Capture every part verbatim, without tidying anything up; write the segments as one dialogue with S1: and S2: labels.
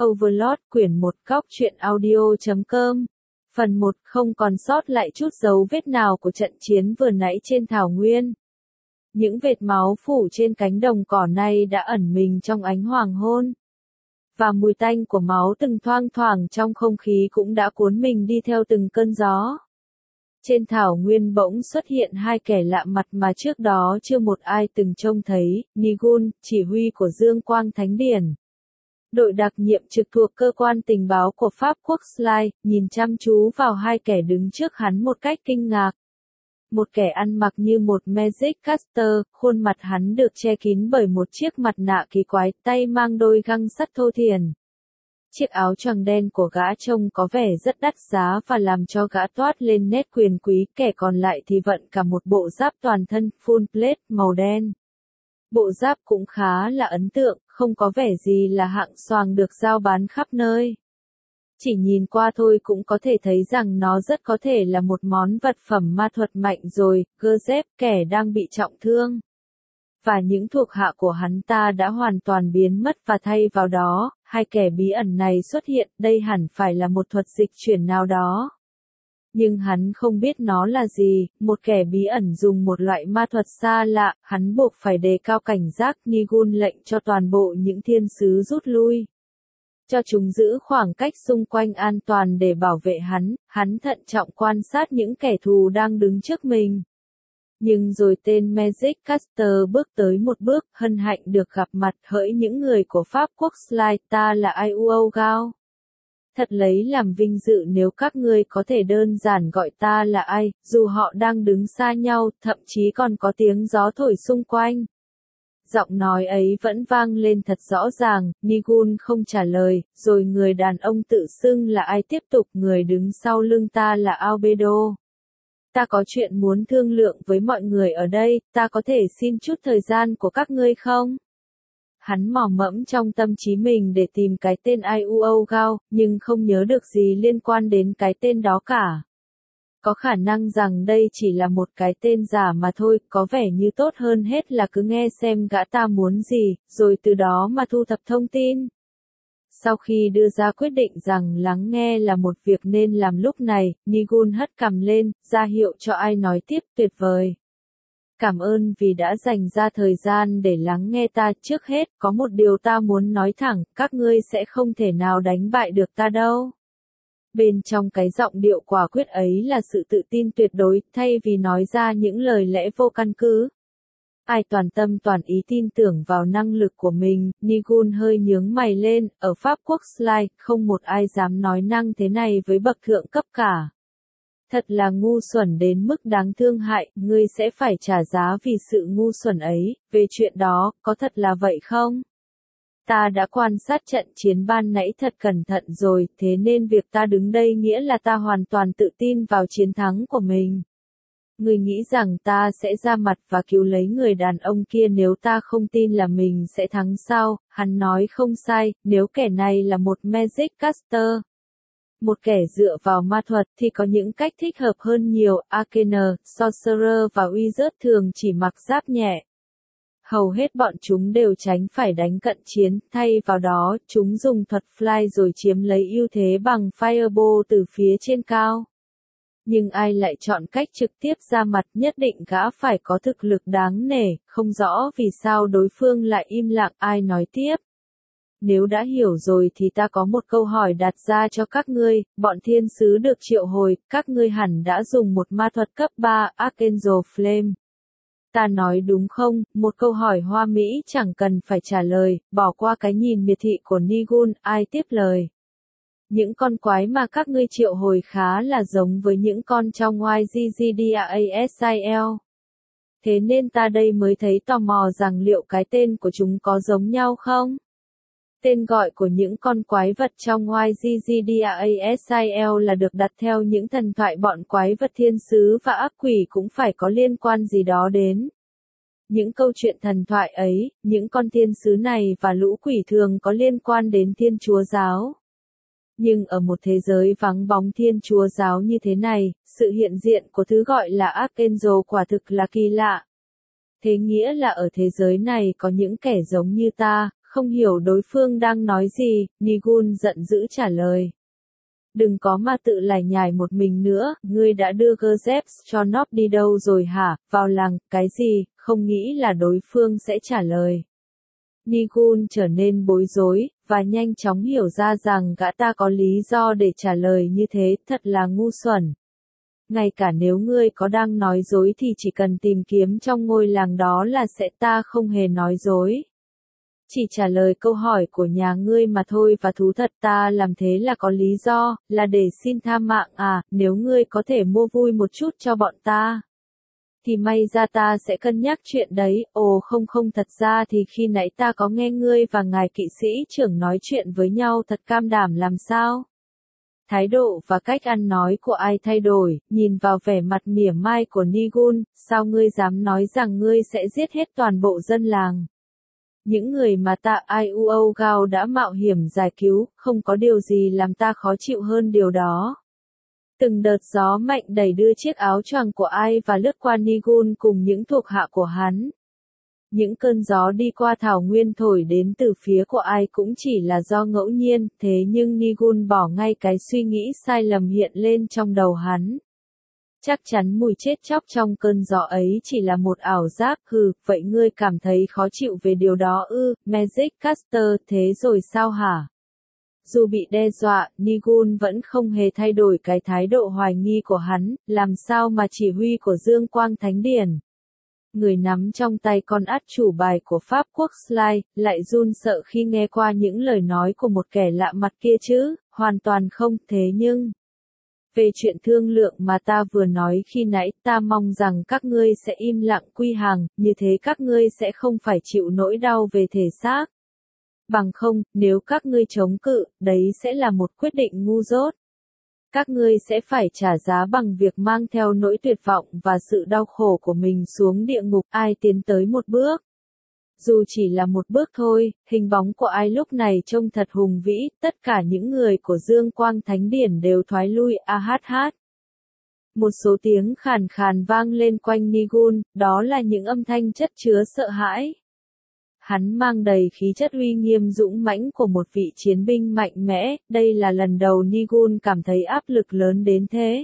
S1: Overlord quyển một góc truyện audio chấm com. Phần một không còn sót lại chút dấu vết nào của trận chiến vừa nãy trên thảo nguyên. Những vệt máu phủ trên cánh đồng cỏ này đã ẩn mình trong ánh hoàng hôn. Và mùi tanh của máu từng thoang thoảng trong không khí cũng đã cuốn mình đi theo từng cơn gió. Trên thảo nguyên bỗng xuất hiện hai kẻ lạ mặt mà trước đó chưa một ai từng trông thấy, Nigun, chỉ huy của Dương Quang Thánh Điển. Đội đặc nhiệm trực thuộc cơ quan tình báo của Pháp quốc Sly, nhìn chăm chú vào hai kẻ đứng trước hắn một cách kinh ngạc. Một kẻ ăn mặc như một Magic Caster, khuôn mặt hắn được che kín bởi một chiếc mặt nạ kỳ quái, tay mang đôi găng sắt thô thiển. Chiếc áo choàng đen của gã trông có vẻ rất đắt giá và làm cho gã toát lên nét quyền quý, kẻ còn lại thì vận cả một bộ giáp toàn thân full plate màu đen. Bộ giáp cũng khá là ấn tượng, không có vẻ gì là hạng xoàng được giao bán khắp nơi. Chỉ nhìn qua thôi cũng có thể thấy rằng nó rất có thể là một món vật phẩm ma thuật mạnh rồi, Gazep, kẻ đang bị trọng thương. Và những thuộc hạ của hắn ta đã hoàn toàn biến mất và thay vào đó, hai kẻ bí ẩn này xuất hiện, đây hẳn phải là một thuật dịch chuyển nào đó. Nhưng hắn không biết nó là gì, một kẻ bí ẩn dùng một loại ma thuật xa lạ, hắn buộc phải đề cao cảnh giác. Nigun lệnh cho toàn bộ những thiên sứ rút lui. Cho chúng giữ khoảng cách xung quanh an toàn để bảo vệ hắn, hắn thận trọng quan sát những kẻ thù đang đứng trước mình. Nhưng rồi tên Magic Caster bước tới một bước, hân hạnh được gặp mặt hỡi những người của Pháp quốc Sly, ta là Iuo Gao. Thật lấy làm vinh dự nếu các ngươi có thể đơn giản gọi ta là ai, dù họ đang đứng xa nhau, thậm chí còn có tiếng gió thổi xung quanh. Giọng nói ấy vẫn vang lên thật rõ ràng, Nigun không trả lời, rồi người đàn ông tự xưng là ai tiếp tục, người đứng sau lưng ta là Albedo. Ta có chuyện muốn thương lượng với mọi người ở đây, ta có thể xin chút thời gian của các ngươi không? Hắn mò mẫm trong tâm trí mình để tìm cái tên Iuo Gao, nhưng không nhớ được gì liên quan đến cái tên đó cả. Có khả năng rằng đây chỉ là một cái tên giả mà thôi, có vẻ như tốt hơn hết là cứ nghe xem gã ta muốn gì, rồi từ đó mà thu thập thông tin. Sau khi đưa ra quyết định rằng lắng nghe là một việc nên làm lúc này, Nigun hất cằm lên, ra hiệu cho ai nói tiếp. Tuyệt vời. Cảm ơn vì đã dành ra thời gian để lắng nghe ta. Trước hết, có một điều ta muốn nói thẳng, các ngươi sẽ không thể nào đánh bại được ta đâu. Bên trong cái giọng điệu quả quyết ấy là sự tự tin tuyệt đối, thay vì nói ra những lời lẽ vô căn cứ. Ai toàn tâm toàn ý tin tưởng vào năng lực của mình, Nigun hơi nhướng mày lên, ở Pháp quốc Sly, không một ai dám nói năng thế này với bậc thượng cấp cả. Thật là ngu xuẩn đến mức đáng thương hại, ngươi sẽ phải trả giá vì sự ngu xuẩn ấy, về chuyện đó, có thật là vậy không? Ta đã quan sát trận chiến ban nãy thật cẩn thận rồi, thế nên việc ta đứng đây nghĩa là ta hoàn toàn tự tin vào chiến thắng của mình. Ngươi nghĩ rằng ta sẽ ra mặt và cứu lấy người đàn ông kia nếu ta không tin là mình sẽ thắng sao? Hắn nói không sai, nếu kẻ này là một Magic Caster. Một kẻ dựa vào ma thuật thì có những cách thích hợp hơn nhiều. Arcane, Sorcerer và Wizard thường chỉ mặc giáp nhẹ. Hầu hết bọn chúng đều tránh phải đánh cận chiến, thay vào đó, chúng dùng thuật fly rồi chiếm lấy ưu thế bằng fireball từ phía trên cao. Nhưng ai lại chọn cách trực tiếp ra mặt, nhất định gã phải có thực lực đáng nể, không rõ vì sao đối phương lại im lặng. Ai nói tiếp. Nếu đã hiểu rồi thì ta có một câu hỏi đặt ra cho các ngươi, bọn thiên sứ được triệu hồi, các ngươi hẳn đã dùng một ma thuật cấp ba, Archangel Flame. Ta nói đúng không? Một câu hỏi hoa mỹ chẳng cần phải trả lời, bỏ qua cái nhìn miệt thị của Nigun, ai tiếp lời. Những con quái mà các ngươi triệu hồi khá là giống với những con trong Y G G D A S I L. Thế nên ta đây mới thấy tò mò rằng liệu cái tên của chúng có giống nhau không? Tên gọi của những con quái vật trong Y G G D A S I L là được đặt theo những thần thoại bọn quái vật thiên sứ và ác quỷ cũng phải có liên quan gì đó đến những câu chuyện thần thoại ấy. Những con thiên sứ này và lũ quỷ thường có liên quan đến Thiên Chúa giáo. Nhưng ở một thế giới vắng bóng Thiên Chúa giáo như thế này, sự hiện diện của thứ gọi là Archangel quả thực là kỳ lạ. Thế nghĩa là ở thế giới này có những kẻ giống như ta, Không hiểu đối phương đang nói gì, Nigun giận dữ trả lời. Đừng có mà tự lải nhải một mình nữa, ngươi đã đưa Gerzeps cho Nop đi đâu rồi hả, vào làng, cái gì, không nghĩ là đối phương sẽ trả lời. Nigun trở nên bối rối, và nhanh chóng hiểu ra rằng gã ta có lý do để trả lời như thế, thật là ngu xuẩn. Ngay cả nếu ngươi có đang nói dối thì chỉ cần tìm kiếm trong ngôi làng đó là sẽ ta không hề nói dối. Chỉ trả lời câu hỏi của nhà ngươi mà thôi và thú thật ta làm thế là có lý do, là để xin tha mạng à, nếu ngươi có thể mua vui một chút cho bọn ta. Thì may ra ta sẽ cân nhắc chuyện đấy, ồ không không thật ra thì khi nãy ta có nghe ngươi và ngài kỵ sĩ trưởng nói chuyện với nhau thật cam đảm làm sao. Thái độ và cách ăn nói của ai thay đổi, nhìn vào vẻ mặt mỉa mai của Nigun, sao ngươi dám nói rằng ngươi sẽ giết hết toàn bộ dân làng. Những người mà ta Iuo Gao đã mạo hiểm giải cứu, không có điều gì làm ta khó chịu hơn điều đó. Từng đợt gió mạnh đẩy đưa chiếc áo choàng của ai và lướt qua Nigun cùng những thuộc hạ của hắn. Những cơn gió đi qua thảo nguyên thổi đến từ phía của ai cũng chỉ là do ngẫu nhiên, thế nhưng Nigun bỏ ngay cái suy nghĩ sai lầm hiện lên trong đầu hắn. Chắc chắn mùi chết chóc trong cơn gió ấy chỉ là một ảo giác, hừ, vậy ngươi cảm thấy khó chịu về điều đó ư, Magic Caster, thế rồi sao hả? Dù bị đe dọa, Nigun vẫn không hề thay đổi cái thái độ hoài nghi của hắn, làm sao mà chỉ huy của Dương Quang Thánh Điển. Người nắm trong tay con át chủ bài của Pháp quốc Sly, lại run sợ khi nghe qua những lời nói của một kẻ lạ mặt kia chứ, hoàn toàn không, thế nhưng... Về chuyện thương lượng mà ta vừa nói khi nãy, ta mong rằng các ngươi sẽ im lặng quy hàng, như thế các ngươi sẽ không phải chịu nỗi đau về thể xác. Bằng không, nếu các ngươi chống cự, đấy sẽ là một quyết định ngu dốt. Các ngươi sẽ phải trả giá bằng việc mang theo nỗi tuyệt vọng và sự đau khổ của mình xuống địa ngục. Ai tiến tới một bước. Dù chỉ là một bước thôi, hình bóng của ai lúc này trông thật hùng vĩ, tất cả những người của Dương Quang Thánh Điển đều thoái lui, a hát hát. Một số tiếng khàn khàn vang lên quanh Nigun, đó là những âm thanh chất chứa sợ hãi. Hắn mang đầy khí chất uy nghiêm dũng mãnh của một vị chiến binh mạnh mẽ, đây là lần đầu Nigun cảm thấy áp lực lớn đến thế.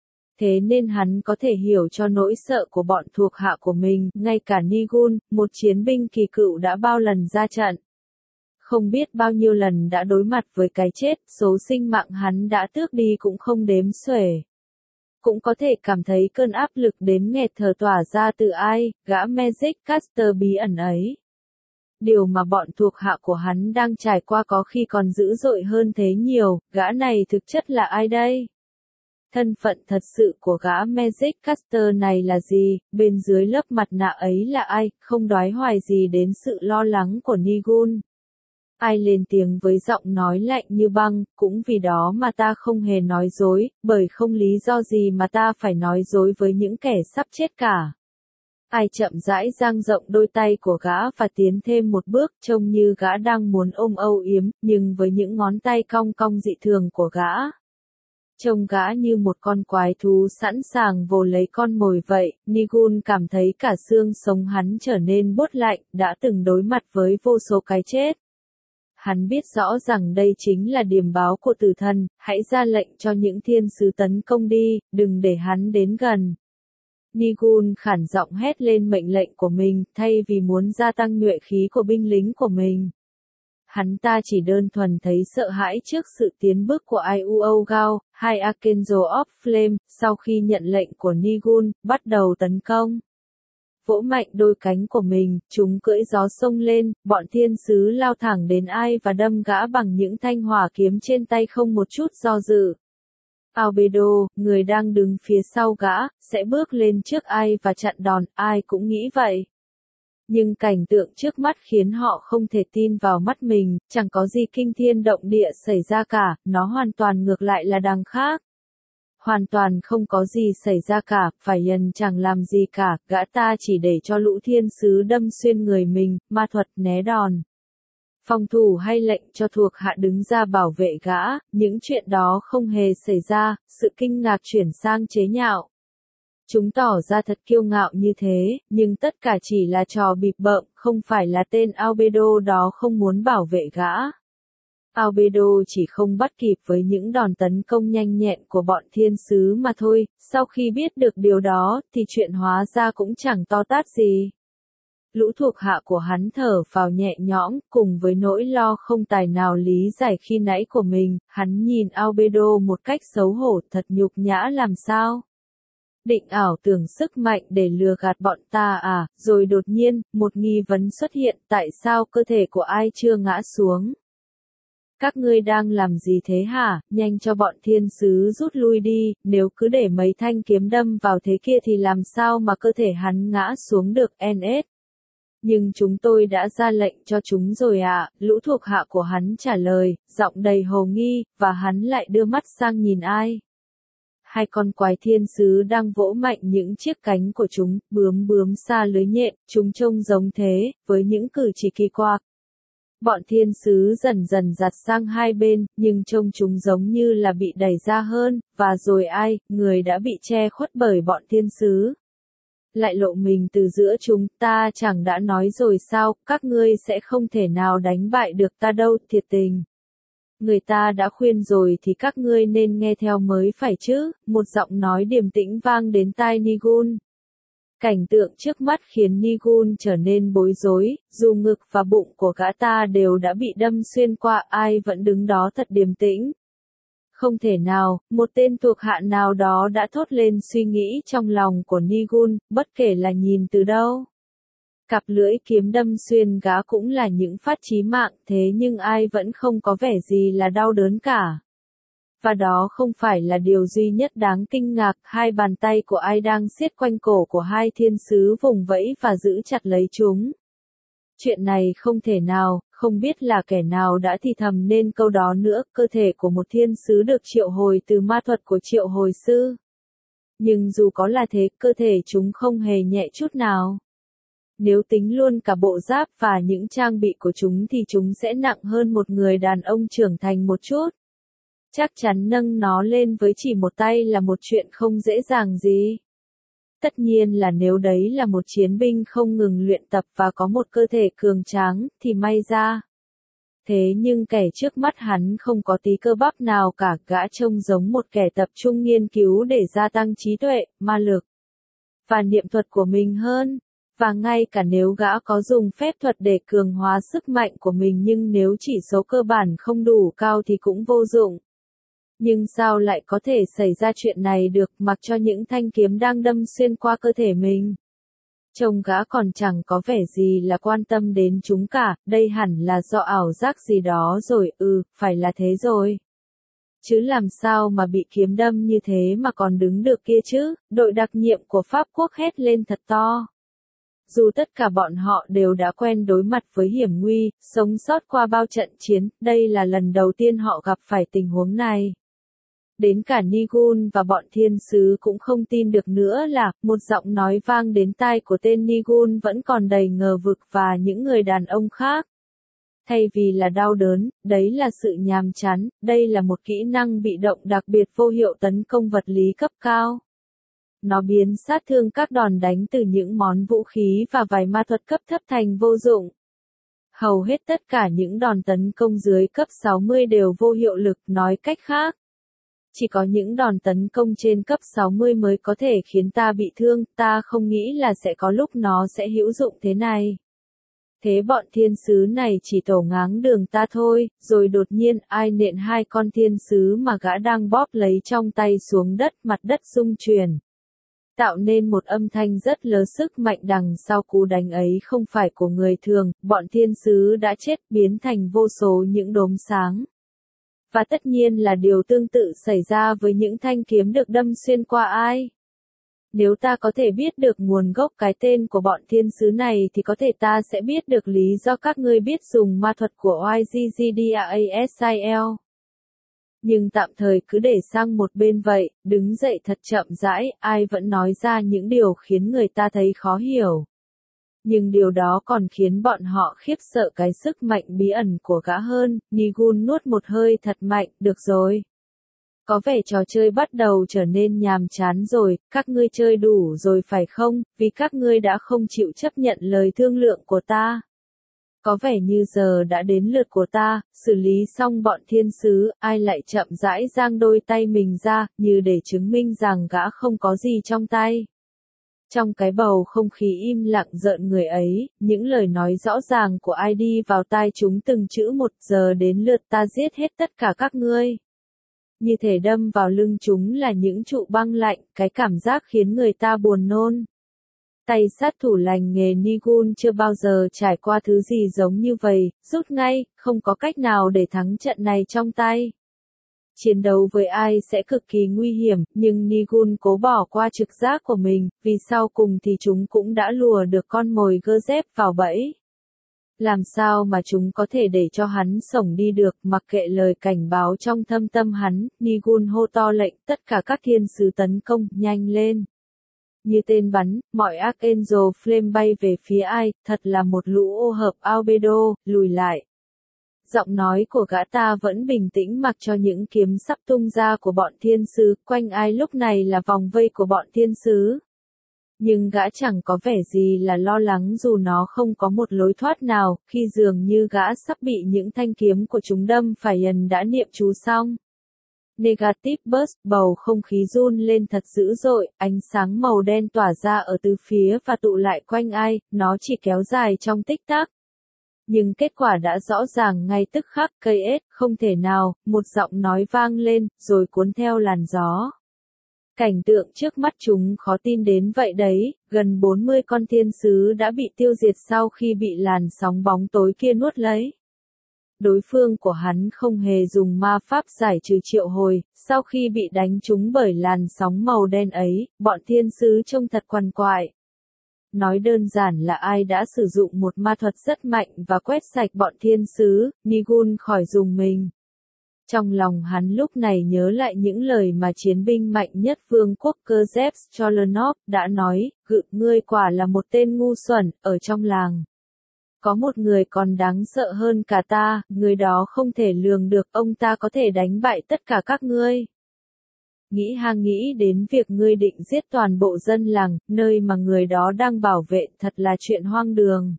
S1: Thế nên hắn có thể hiểu cho nỗi sợ của bọn thuộc hạ của mình, ngay cả Nigun, một chiến binh kỳ cựu đã bao lần ra trận. Không biết bao nhiêu lần đã đối mặt với cái chết, số sinh mạng hắn đã tước đi cũng không đếm xuể. Cũng có thể cảm thấy cơn áp lực đến nghẹt thở tỏa ra từ ai, gã Magic Caster bí ẩn ấy. Điều mà bọn thuộc hạ của hắn đang trải qua có khi còn dữ dội hơn thế nhiều, gã này thực chất là ai đây? Thân phận thật sự của gã Magic Caster này là gì, bên dưới lớp mặt nạ ấy là ai, không đoái hoài gì đến sự lo lắng của Nigun. Ai lên tiếng với giọng nói lạnh như băng, cũng vì đó mà ta không hề nói dối, bởi không lý do gì mà ta phải nói dối với những kẻ sắp chết cả. Ai chậm rãi dang rộng đôi tay của gã và tiến thêm một bước, trông như gã đang muốn ôm âu yếm, nhưng với những ngón tay cong cong dị thường của gã. Trông gã như một con quái thú sẵn sàng vồ lấy con mồi vậy, Nigun cảm thấy cả xương sống hắn trở nên buốt lạnh, đã từng đối mặt với vô số cái chết. Hắn biết rõ rằng đây chính là điềm báo của tử thần, hãy ra lệnh cho những thiên sứ tấn công đi, đừng để hắn đến gần. Nigun khản giọng hét lên mệnh lệnh của mình, thay vì muốn gia tăng nhuệ khí của binh lính của mình. Hắn ta chỉ đơn thuần thấy sợ hãi trước sự tiến bước của Iuo Gao, hai Archangel of Flame, sau khi nhận lệnh của Nigun, bắt đầu tấn công. Vỗ mạnh đôi cánh của mình, chúng cưỡi gió sông lên, bọn thiên sứ lao thẳng đến ai và đâm gã bằng những thanh hỏa kiếm trên tay không một chút do dự. Albedo, người đang đứng phía sau gã, sẽ bước lên trước ai và chặn đòn, ai cũng nghĩ vậy. Nhưng cảnh tượng trước mắt khiến họ không thể tin vào mắt mình, chẳng có gì kinh thiên động địa xảy ra cả, nó hoàn toàn ngược lại là đằng khác. Hoàn toàn không có gì xảy ra cả, phải Yần chẳng làm gì cả, gã ta chỉ để cho lũ thiên sứ đâm xuyên người mình, ma thuật né đòn. Phòng thủ hay lệnh cho thuộc hạ đứng ra bảo vệ gã, những chuyện đó không hề xảy ra, sự kinh ngạc chuyển sang chế nhạo. Chúng tỏ ra thật kiêu ngạo như thế, nhưng tất cả chỉ là trò bịp bợm, không phải là tên Albedo đó không muốn bảo vệ gã. Albedo chỉ không bắt kịp với những đòn tấn công nhanh nhẹn của bọn thiên sứ mà thôi, sau khi biết được điều đó, thì chuyện hóa ra cũng chẳng to tát gì. Lũ thuộc hạ của hắn thở phào nhẹ nhõm, cùng với nỗi lo không tài nào lý giải khi nãy của mình, hắn nhìn Albedo một cách xấu hổ, thật nhục nhã làm sao. Định ảo tưởng sức mạnh để lừa gạt bọn ta à, rồi đột nhiên, một nghi vấn xuất hiện, tại sao cơ thể của ai chưa ngã xuống? Các ngươi đang làm gì thế hả, nhanh cho bọn thiên sứ rút lui đi, nếu cứ để mấy thanh kiếm đâm vào thế kia thì làm sao mà cơ thể hắn ngã xuống được en ét. Nhưng chúng tôi đã ra lệnh cho chúng rồi ạ, à, lũ thuộc hạ của hắn trả lời, giọng đầy hồ nghi, và hắn lại đưa mắt sang nhìn ai. Hai con quái thiên sứ đang vỗ mạnh những chiếc cánh của chúng, bướm bướm xa lưới nhện, chúng trông giống thế, với những cử chỉ kỳ quặc. Bọn thiên sứ dần dần giặt sang hai bên, nhưng trông chúng giống như là bị đẩy ra hơn, và rồi ai, người đã bị che khuất bởi bọn thiên sứ. Lại lộ mình từ giữa chúng, ta chẳng đã nói rồi sao, các ngươi sẽ không thể nào đánh bại được ta đâu, thiệt tình. Người ta đã khuyên rồi thì các ngươi nên nghe theo mới phải chứ, một giọng nói điềm tĩnh vang đến tai Nigun. Cảnh tượng trước mắt khiến Nigun trở nên bối rối, dù ngực và bụng của gã ta đều đã bị đâm xuyên qua, ai vẫn đứng đó thật điềm tĩnh. Không thể nào, một tên thuộc hạ nào đó đã thốt lên suy nghĩ trong lòng của Nigun, bất kể là nhìn từ đâu. Cặp lưỡi kiếm đâm xuyên gã cũng là những phát chí mạng, thế nhưng ai vẫn không có vẻ gì là đau đớn cả. Và đó không phải là điều duy nhất đáng kinh ngạc, hai bàn tay của ai đang siết quanh cổ của hai thiên sứ vùng vẫy và giữ chặt lấy chúng. Chuyện này không thể nào, không biết là kẻ nào đã thì thầm nên câu đó nữa, cơ thể của một thiên sứ được triệu hồi từ ma thuật của triệu hồi sư. Nhưng dù có là thế, cơ thể chúng không hề nhẹ chút nào. Nếu tính luôn cả bộ giáp và những trang bị của chúng thì chúng sẽ nặng hơn một người đàn ông trưởng thành một chút. Chắc chắn nâng nó lên với chỉ một tay là một chuyện không dễ dàng gì. Tất nhiên là nếu đấy là một chiến binh không ngừng luyện tập và có một cơ thể cường tráng, thì may ra. Thế nhưng kẻ trước mắt hắn không có tí cơ bắp nào cả, gã trông giống một kẻ tập trung nghiên cứu để gia tăng trí tuệ, ma lực và niệm thuật của mình hơn. Và ngay cả nếu gã có dùng phép thuật để cường hóa sức mạnh của mình nhưng nếu chỉ số cơ bản không đủ cao thì cũng vô dụng. Nhưng sao lại có thể xảy ra chuyện này được, mặc cho những thanh kiếm đang đâm xuyên qua cơ thể mình? Trông gã còn chẳng có vẻ gì là quan tâm đến chúng cả, đây hẳn là do ảo giác gì đó rồi, ừ, phải là thế rồi. Chứ làm sao mà bị kiếm đâm như thế mà còn đứng được kia chứ, đội đặc nhiệm của Pháp quốc hét lên thật to. Dù tất cả bọn họ đều đã quen đối mặt với hiểm nguy, sống sót qua bao trận chiến, đây là lần đầu tiên họ gặp phải tình huống này. Đến cả Nigun và bọn thiên sứ cũng không tin được nữa là, một giọng nói vang đến tai của tên Nigun vẫn còn đầy ngờ vực và những người đàn ông khác. Thay vì là đau đớn, đấy là sự nhàm chán, đây là một kỹ năng bị động đặc biệt vô hiệu tấn công vật lý cấp cao. Nó biến sát thương các đòn đánh từ những món vũ khí và vài ma thuật cấp thấp thành vô dụng. Hầu hết tất cả những đòn tấn công dưới cấp sáu mươi đều vô hiệu lực, nói cách khác. Chỉ có những đòn tấn công trên cấp sáu mươi mới có thể khiến ta bị thương, ta không nghĩ là sẽ có lúc nó sẽ hữu dụng thế này. Thế bọn thiên sứ này chỉ tổ ngáng đường ta thôi, rồi đột nhiên ai nện hai con thiên sứ mà gã đang bóp lấy trong tay xuống đất, mặt đất rung chuyển. Tạo nên một âm thanh rất lớn, sức mạnh đằng sau cú đánh ấy không phải của người thường, bọn thiên sứ đã chết biến thành vô số những đốm sáng. Và tất nhiên là điều tương tự xảy ra với những thanh kiếm được đâm xuyên qua ai. Nếu ta có thể biết được nguồn gốc cái tên của bọn thiên sứ này thì có thể ta sẽ biết được lý do các ngươi biết dùng ma thuật của Y G G D A A S I L. Nhưng tạm thời cứ để sang một bên vậy, đứng dậy thật chậm rãi, ai vẫn nói ra những điều khiến người ta thấy khó hiểu. Nhưng điều đó còn khiến bọn họ khiếp sợ cái sức mạnh bí ẩn của gã hơn, Nigun nuốt một hơi thật mạnh, được rồi. Có vẻ trò chơi bắt đầu trở nên nhàm chán rồi, các ngươi chơi đủ rồi phải không, vì các ngươi đã không chịu chấp nhận lời thương lượng của ta. Có vẻ như giờ đã đến lượt của ta, xử lý xong bọn thiên sứ, ai lại chậm rãi giang đôi tay mình ra, như để chứng minh rằng gã không có gì trong tay. Trong cái bầu không khí im lặng rợn người ấy, những lời nói rõ ràng của ai đi vào tai chúng từng chữ một, giờ đến lượt ta giết hết tất cả các ngươi. Như thể đâm vào lưng chúng là những trụ băng lạnh, cái cảm giác khiến người ta buồn nôn. Tay sát thủ lành nghề Nigun chưa bao giờ trải qua thứ gì giống như vậy, rút ngay, không có cách nào để thắng trận này trong tay. Chiến đấu với ai sẽ cực kỳ nguy hiểm, nhưng Nigun cố bỏ qua trực giác của mình, vì sau cùng thì chúng cũng đã lùa được con mồi Gazep vào bẫy. Làm sao mà chúng có thể để cho hắn sống đi được, mặc kệ lời cảnh báo trong thâm tâm hắn, Nigun hô to lệnh tất cả các thiên sứ tấn công, nhanh lên. Như tên bắn, mọi Archangel Flame bay về phía ai, thật là một lũ ô hợp albedo, lùi lại. Giọng nói của gã ta vẫn bình tĩnh mặc cho những kiếm sắp tung ra của bọn thiên sứ, quanh ai lúc này là vòng vây của bọn thiên sứ. Nhưng gã chẳng có vẻ gì là lo lắng dù nó không có một lối thoát nào, khi dường như gã sắp bị những thanh kiếm của chúng đâm phải dần đã niệm chú xong. Negative burst, bầu không khí run lên thật dữ dội, ánh sáng màu đen tỏa ra ở từ phía và tụ lại quanh ai, nó chỉ kéo dài trong tích tắc. Nhưng kết quả đã rõ ràng ngay tức khắc, cây ết, không thể nào, một giọng nói vang lên, rồi cuốn theo làn gió. Cảnh tượng trước mắt chúng khó tin đến vậy đấy, gần bốn mươi con thiên sứ đã bị tiêu diệt sau khi bị làn sóng bóng tối kia nuốt lấy. Đối phương của hắn không hề dùng ma pháp giải trừ triệu hồi, sau khi bị đánh trúng bởi làn sóng màu đen ấy, bọn thiên sứ trông thật quằn quại. Nói đơn giản là ai đã sử dụng một ma thuật rất mạnh và quét sạch bọn thiên sứ, Nigun khỏi dùng mình. Trong lòng hắn lúc này nhớ lại những lời mà chiến binh mạnh nhất vương quốc Gazep Cholenov đã nói, gự ngươi quả là một tên ngu xuẩn, ở trong làng. Có một người còn đáng sợ hơn cả ta, người đó không thể lường được ông ta có thể đánh bại tất cả các ngươi. Nghĩ hang nghĩ đến việc ngươi định giết toàn bộ dân làng, nơi mà người đó đang bảo vệ, thật là chuyện hoang đường.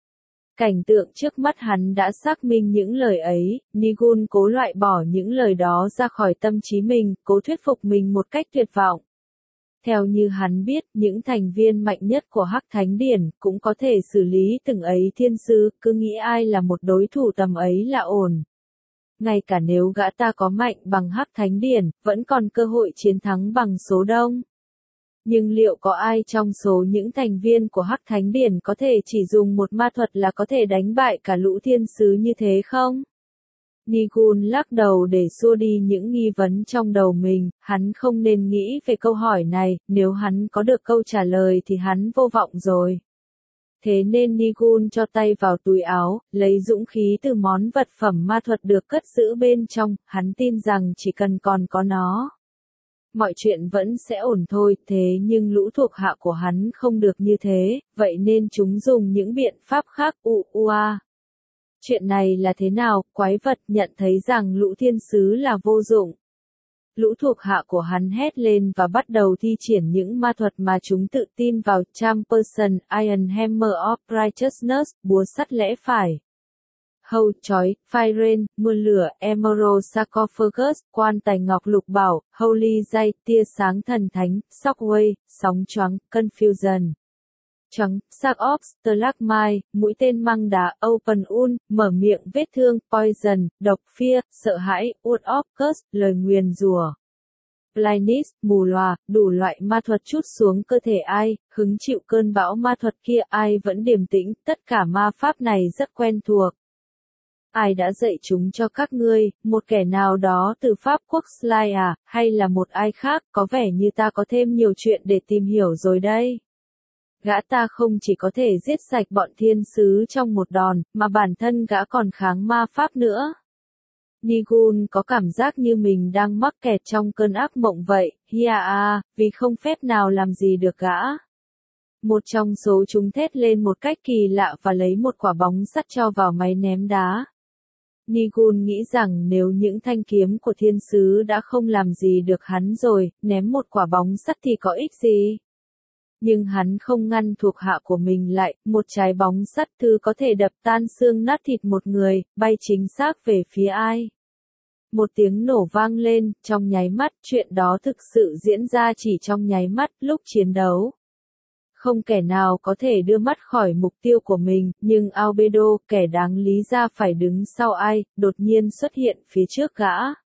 S1: Cảnh tượng trước mắt hắn đã xác minh những lời ấy, Nigun cố loại bỏ những lời đó ra khỏi tâm trí mình, cố thuyết phục mình một cách tuyệt vọng. Theo như hắn biết, những thành viên mạnh nhất của Hắc Thánh Điển cũng có thể xử lý từng ấy thiên sứ, cứ nghĩ ai là một đối thủ tầm ấy là ổn. Ngay cả nếu gã ta có mạnh bằng Hắc Thánh Điển, vẫn còn cơ hội chiến thắng bằng số đông. Nhưng liệu có ai trong số những thành viên của Hắc Thánh Điển có thể chỉ dùng một ma thuật là có thể đánh bại cả lũ thiên sứ như thế không? Nigun lắc đầu để xua đi những nghi vấn trong đầu mình, hắn không nên nghĩ về câu hỏi này, nếu hắn có được câu trả lời thì hắn vô vọng rồi. Thế nên Nigun cho tay vào túi áo, lấy dũng khí từ món vật phẩm ma thuật được cất giữ bên trong, hắn tin rằng chỉ cần còn có nó, mọi chuyện vẫn sẽ ổn thôi, thế nhưng lũ thuộc hạ của hắn không được như thế, vậy nên chúng dùng những biện pháp khác. u ua. Chuyện này là thế nào, quái vật nhận thấy rằng lũ thiên sứ là vô dụng. Lũ thuộc hạ của hắn hét lên và bắt đầu thi triển những ma thuật mà chúng tự tin vào, Charm Person, Iron Hammer of Righteousness, búa sắt lẽ phải. Hầu chói, Fire Rain, mưa lửa, Emerald Sarcophagus, quan tài ngọc lục bảo, Holy Dây, tia sáng thần thánh, Shockwave, sóng choáng, Confusion. Choáng, Sark of Stalagmite, mũi tên măng đá, Open Un, mở miệng vết thương, Poison, độc fear, sợ hãi, Word of Curse, lời nguyền rủa. Blindness, mù lòa, đủ loại ma thuật trút xuống cơ thể ai, hứng chịu cơn bão ma thuật kia, ai vẫn điềm tĩnh, tất cả ma pháp này rất quen thuộc. Ai đã dạy chúng cho các ngươi, một kẻ nào đó từ Pháp quốc Sly à, hay là một ai khác, có vẻ như ta có thêm nhiều chuyện để tìm hiểu rồi đây. Gã ta không chỉ có thể giết sạch bọn thiên sứ trong một đòn, mà bản thân gã còn kháng ma pháp nữa. Nigun có cảm giác như mình đang mắc kẹt trong cơn ác mộng vậy, hia a, vì không phép nào làm gì được gã. Một trong số chúng thét lên một cách kỳ lạ và lấy một quả bóng sắt cho vào máy ném đá. Nigun nghĩ rằng nếu những thanh kiếm của thiên sứ đã không làm gì được hắn rồi, ném một quả bóng sắt thì có ích gì? Nhưng hắn không ngăn thuộc hạ của mình lại, một trái bóng sắt thứ có thể đập tan xương nát thịt một người, bay chính xác về phía ai. Một tiếng nổ vang lên, trong nháy mắt, chuyện đó thực sự diễn ra chỉ trong nháy mắt, lúc chiến đấu. Không kẻ nào có thể đưa mắt khỏi mục tiêu của mình, nhưng Albedo, kẻ đáng lý ra phải đứng sau ai, đột nhiên xuất hiện phía trước gã.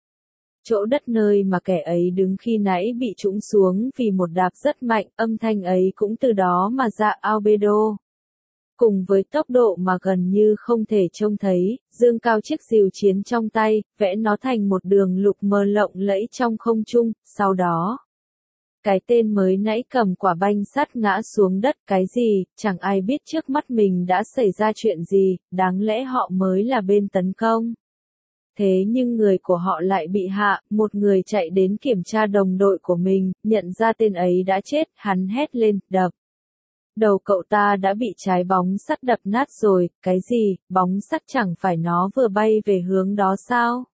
S1: Chỗ đất nơi mà kẻ ấy đứng khi nãy bị trũng xuống vì một đạp rất mạnh, âm thanh ấy cũng từ đó mà ra. Albedo. Cùng với tốc độ mà gần như không thể trông thấy, dương cao chiếc rìu chiến trong tay, vẽ nó thành một đường lục mờ lộng lẫy trong không trung, sau đó. Cái tên mới nãy cầm quả banh sắt ngã xuống đất, cái gì, chẳng ai biết trước mắt mình đã xảy ra chuyện gì, đáng lẽ họ mới là bên tấn công. Thế nhưng người của họ lại bị hạ, một người chạy đến kiểm tra đồng đội của mình, nhận ra tên ấy đã chết, hắn hét lên, đập. Đầu cậu ta đã bị trái bóng sắt đập nát rồi, cái gì, bóng sắt chẳng phải nó vừa bay về hướng đó sao?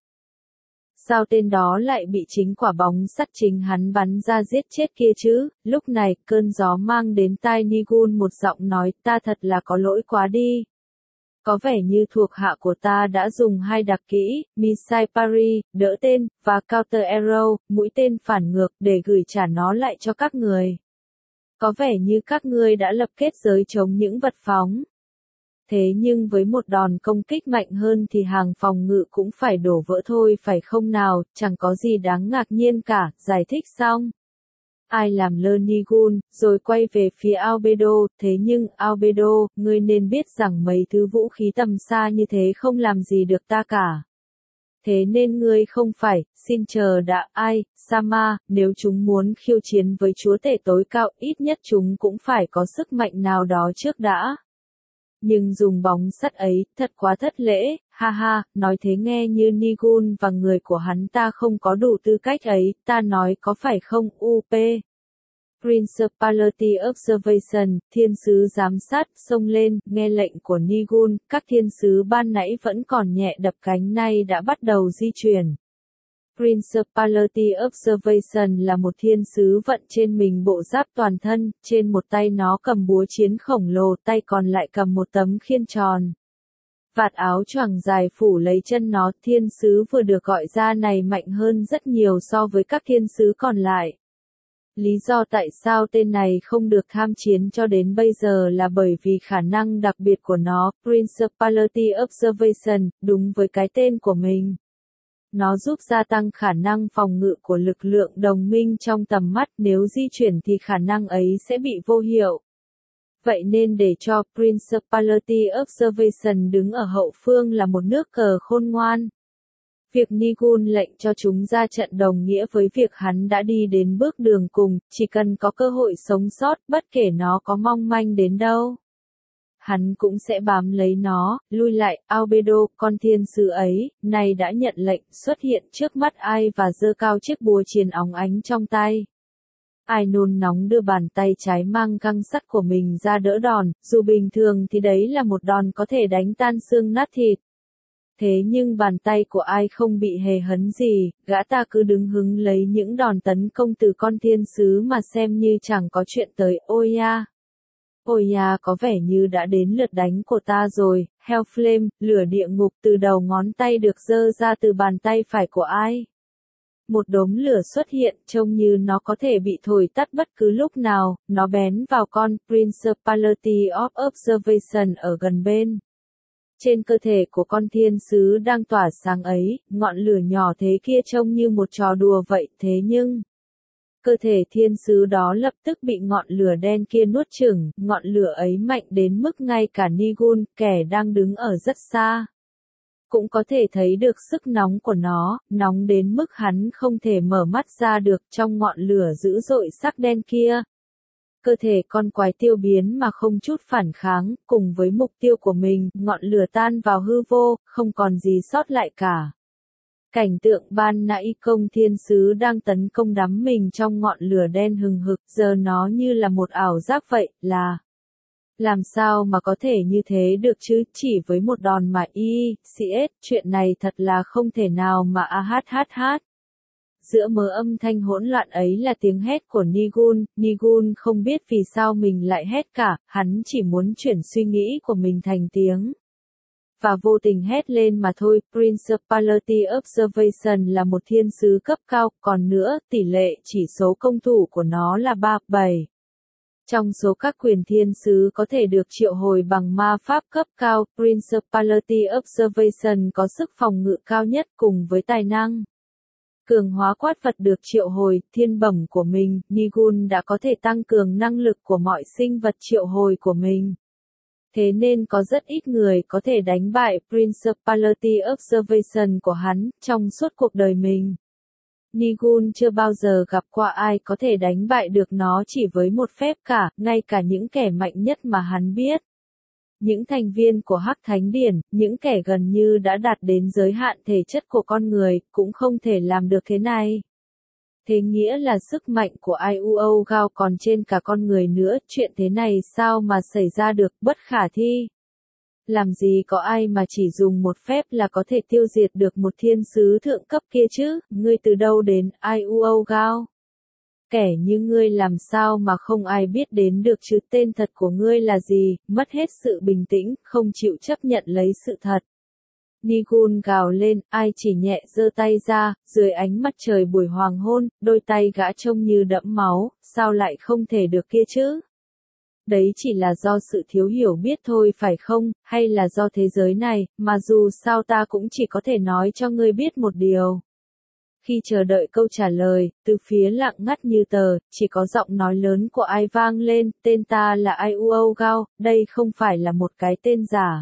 S1: Sao tên đó lại bị chính quả bóng sắt chính hắn bắn ra giết chết kia chứ? Lúc này, cơn gió mang đến tai Nigun một giọng nói, ta thật là có lỗi quá đi. Có vẻ như thuộc hạ của ta đã dùng hai đặc kỹ, Missile Parry, đỡ tên, và Counter Arrow, mũi tên phản ngược, để gửi trả nó lại cho các người. Có vẻ như các ngươi đã lập kết giới chống những vật phóng. Thế nhưng với một đòn công kích mạnh hơn thì hàng phòng ngự cũng phải đổ vỡ thôi phải không nào, chẳng có gì đáng ngạc nhiên cả, giải thích xong. Ai làm lơ Nigun, rồi quay về phía Albedo, thế nhưng, Albedo, ngươi nên biết rằng mấy thứ vũ khí tầm xa như thế không làm gì được ta cả. Thế nên ngươi không phải, xin chờ đã, ai, Sama, nếu chúng muốn khiêu chiến với chúa tể tối cao, ít nhất chúng cũng phải có sức mạnh nào đó trước đã. Nhưng dùng bóng sắt ấy, thật quá thất lễ, ha ha, nói thế nghe như Nigun và người của hắn ta không có đủ tư cách ấy, ta nói có phải không, u pê. Principality Observation, thiên sứ giám sát, xông lên, nghe lệnh của Nigun, các thiên sứ ban nãy vẫn còn nhẹ đập cánh nay đã bắt đầu di chuyển. Principality Observation là một thiên sứ vận trên mình bộ giáp toàn thân, trên một tay nó cầm búa chiến khổng lồ, tay còn lại cầm một tấm khiên tròn. Vạt áo choàng dài phủ lấy chân nó, thiên sứ vừa được gọi ra này mạnh hơn rất nhiều so với các thiên sứ còn lại. Lý do tại sao tên này không được tham chiến cho đến bây giờ là bởi vì khả năng đặc biệt của nó, Principality Observation, đúng với cái tên của mình. Nó giúp gia tăng khả năng phòng ngự của lực lượng đồng minh trong tầm mắt, nếu di chuyển thì khả năng ấy sẽ bị vô hiệu. Vậy nên để cho Principality Observation đứng ở hậu phương là một nước cờ khôn ngoan. Việc Nigun lệnh cho chúng ra trận đồng nghĩa với việc hắn đã đi đến bước đường cùng, chỉ cần có cơ hội sống sót, bất kể nó có mong manh đến đâu. Hắn cũng sẽ bám lấy nó, lui lại, Albedo, con thiên sứ ấy, này đã nhận lệnh, xuất hiện trước mắt ai và giơ cao chiếc búa chiến óng ánh trong tay. Ai nôn nóng đưa bàn tay trái mang găng sắt của mình ra đỡ đòn, dù bình thường thì đấy là một đòn có thể đánh tan xương nát thịt. Thế nhưng bàn tay của ai không bị hề hấn gì, gã ta cứ đứng hứng lấy những đòn tấn công từ con thiên sứ mà xem như chẳng có chuyện tới, ôi ya. Ôi ya, có vẻ như đã đến lượt đánh của ta rồi, Hellflame, lửa địa ngục từ đầu ngón tay được giơ ra từ bàn tay phải của ai. Một đốm lửa xuất hiện, trông như nó có thể bị thổi tắt bất cứ lúc nào, nó bén vào con Principality of Observation ở gần bên. Trên cơ thể của con thiên sứ đang tỏa sáng ấy, ngọn lửa nhỏ thế kia trông như một trò đùa vậy, thế nhưng cơ thể thiên sứ đó lập tức bị ngọn lửa đen kia nuốt chửng, ngọn lửa ấy mạnh đến mức ngay cả Nigun, kẻ đang đứng ở rất xa, cũng có thể thấy được sức nóng của nó, nóng đến mức hắn không thể mở mắt ra được trong ngọn lửa dữ dội sắc đen kia. Cơ thể con quái tiêu biến mà không chút phản kháng, cùng với mục tiêu của mình, ngọn lửa tan vào hư vô, không còn gì sót lại cả. Cảnh tượng ban nãy công thiên sứ đang tấn công đắm mình trong ngọn lửa đen hừng hực, giờ nó như là một ảo giác vậy, là Làm sao mà có thể như thế được chứ, chỉ với một đòn mà y, cs, chuyện này thật là không thể nào mà a hát hát hát. Giữa mớ âm thanh hỗn loạn ấy là tiếng hét của Nigun, Nigun không biết vì sao mình lại hét cả, hắn chỉ muốn chuyển suy nghĩ của mình thành tiếng. Và vô tình hét lên mà thôi, Principality Observation là một thiên sứ cấp cao, còn nữa, tỷ lệ chỉ số công thủ của nó là ba bảy. Trong số các quyền thiên sứ có thể được triệu hồi bằng ma pháp cấp cao, Principality Observation có sức phòng ngự cao nhất cùng với tài năng cường hóa quát vật được triệu hồi, thiên bẩm của mình, Nigun đã có thể tăng cường năng lực của mọi sinh vật triệu hồi của mình. Thế nên có rất ít người có thể đánh bại Principality Observation của hắn trong suốt cuộc đời mình. Nigun chưa bao giờ gặp qua ai có thể đánh bại được nó chỉ với một phép cả, ngay cả những kẻ mạnh nhất mà hắn biết. Những thành viên của Hắc Thánh Điển, những kẻ gần như đã đạt đến giới hạn thể chất của con người, cũng không thể làm được thế này. Thế nghĩa là sức mạnh của i u o Gao còn trên cả con người nữa, chuyện thế này sao mà xảy ra được, bất khả thi. Làm gì có ai mà chỉ dùng một phép là có thể tiêu diệt được một thiên sứ thượng cấp kia chứ, ngươi từ đâu đến, i u o Gao? Kẻ như ngươi làm sao mà không ai biết đến được chứ, tên thật của ngươi là gì, mất hết sự bình tĩnh, không chịu chấp nhận lấy sự thật. Nigun gào lên, ai chỉ nhẹ giơ tay ra, dưới ánh mặt trời buổi hoàng hôn, đôi tay gã trông như đẫm máu, sao lại không thể được kia chứ? Đấy chỉ là do sự thiếu hiểu biết thôi phải không, hay là do thế giới này, mà dù sao ta cũng chỉ có thể nói cho ngươi biết một điều. Khi chờ đợi câu trả lời, từ phía lặng ngắt như tờ, chỉ có giọng nói lớn của ai vang lên, tên ta là i u o Gao, đây không phải là một cái tên giả.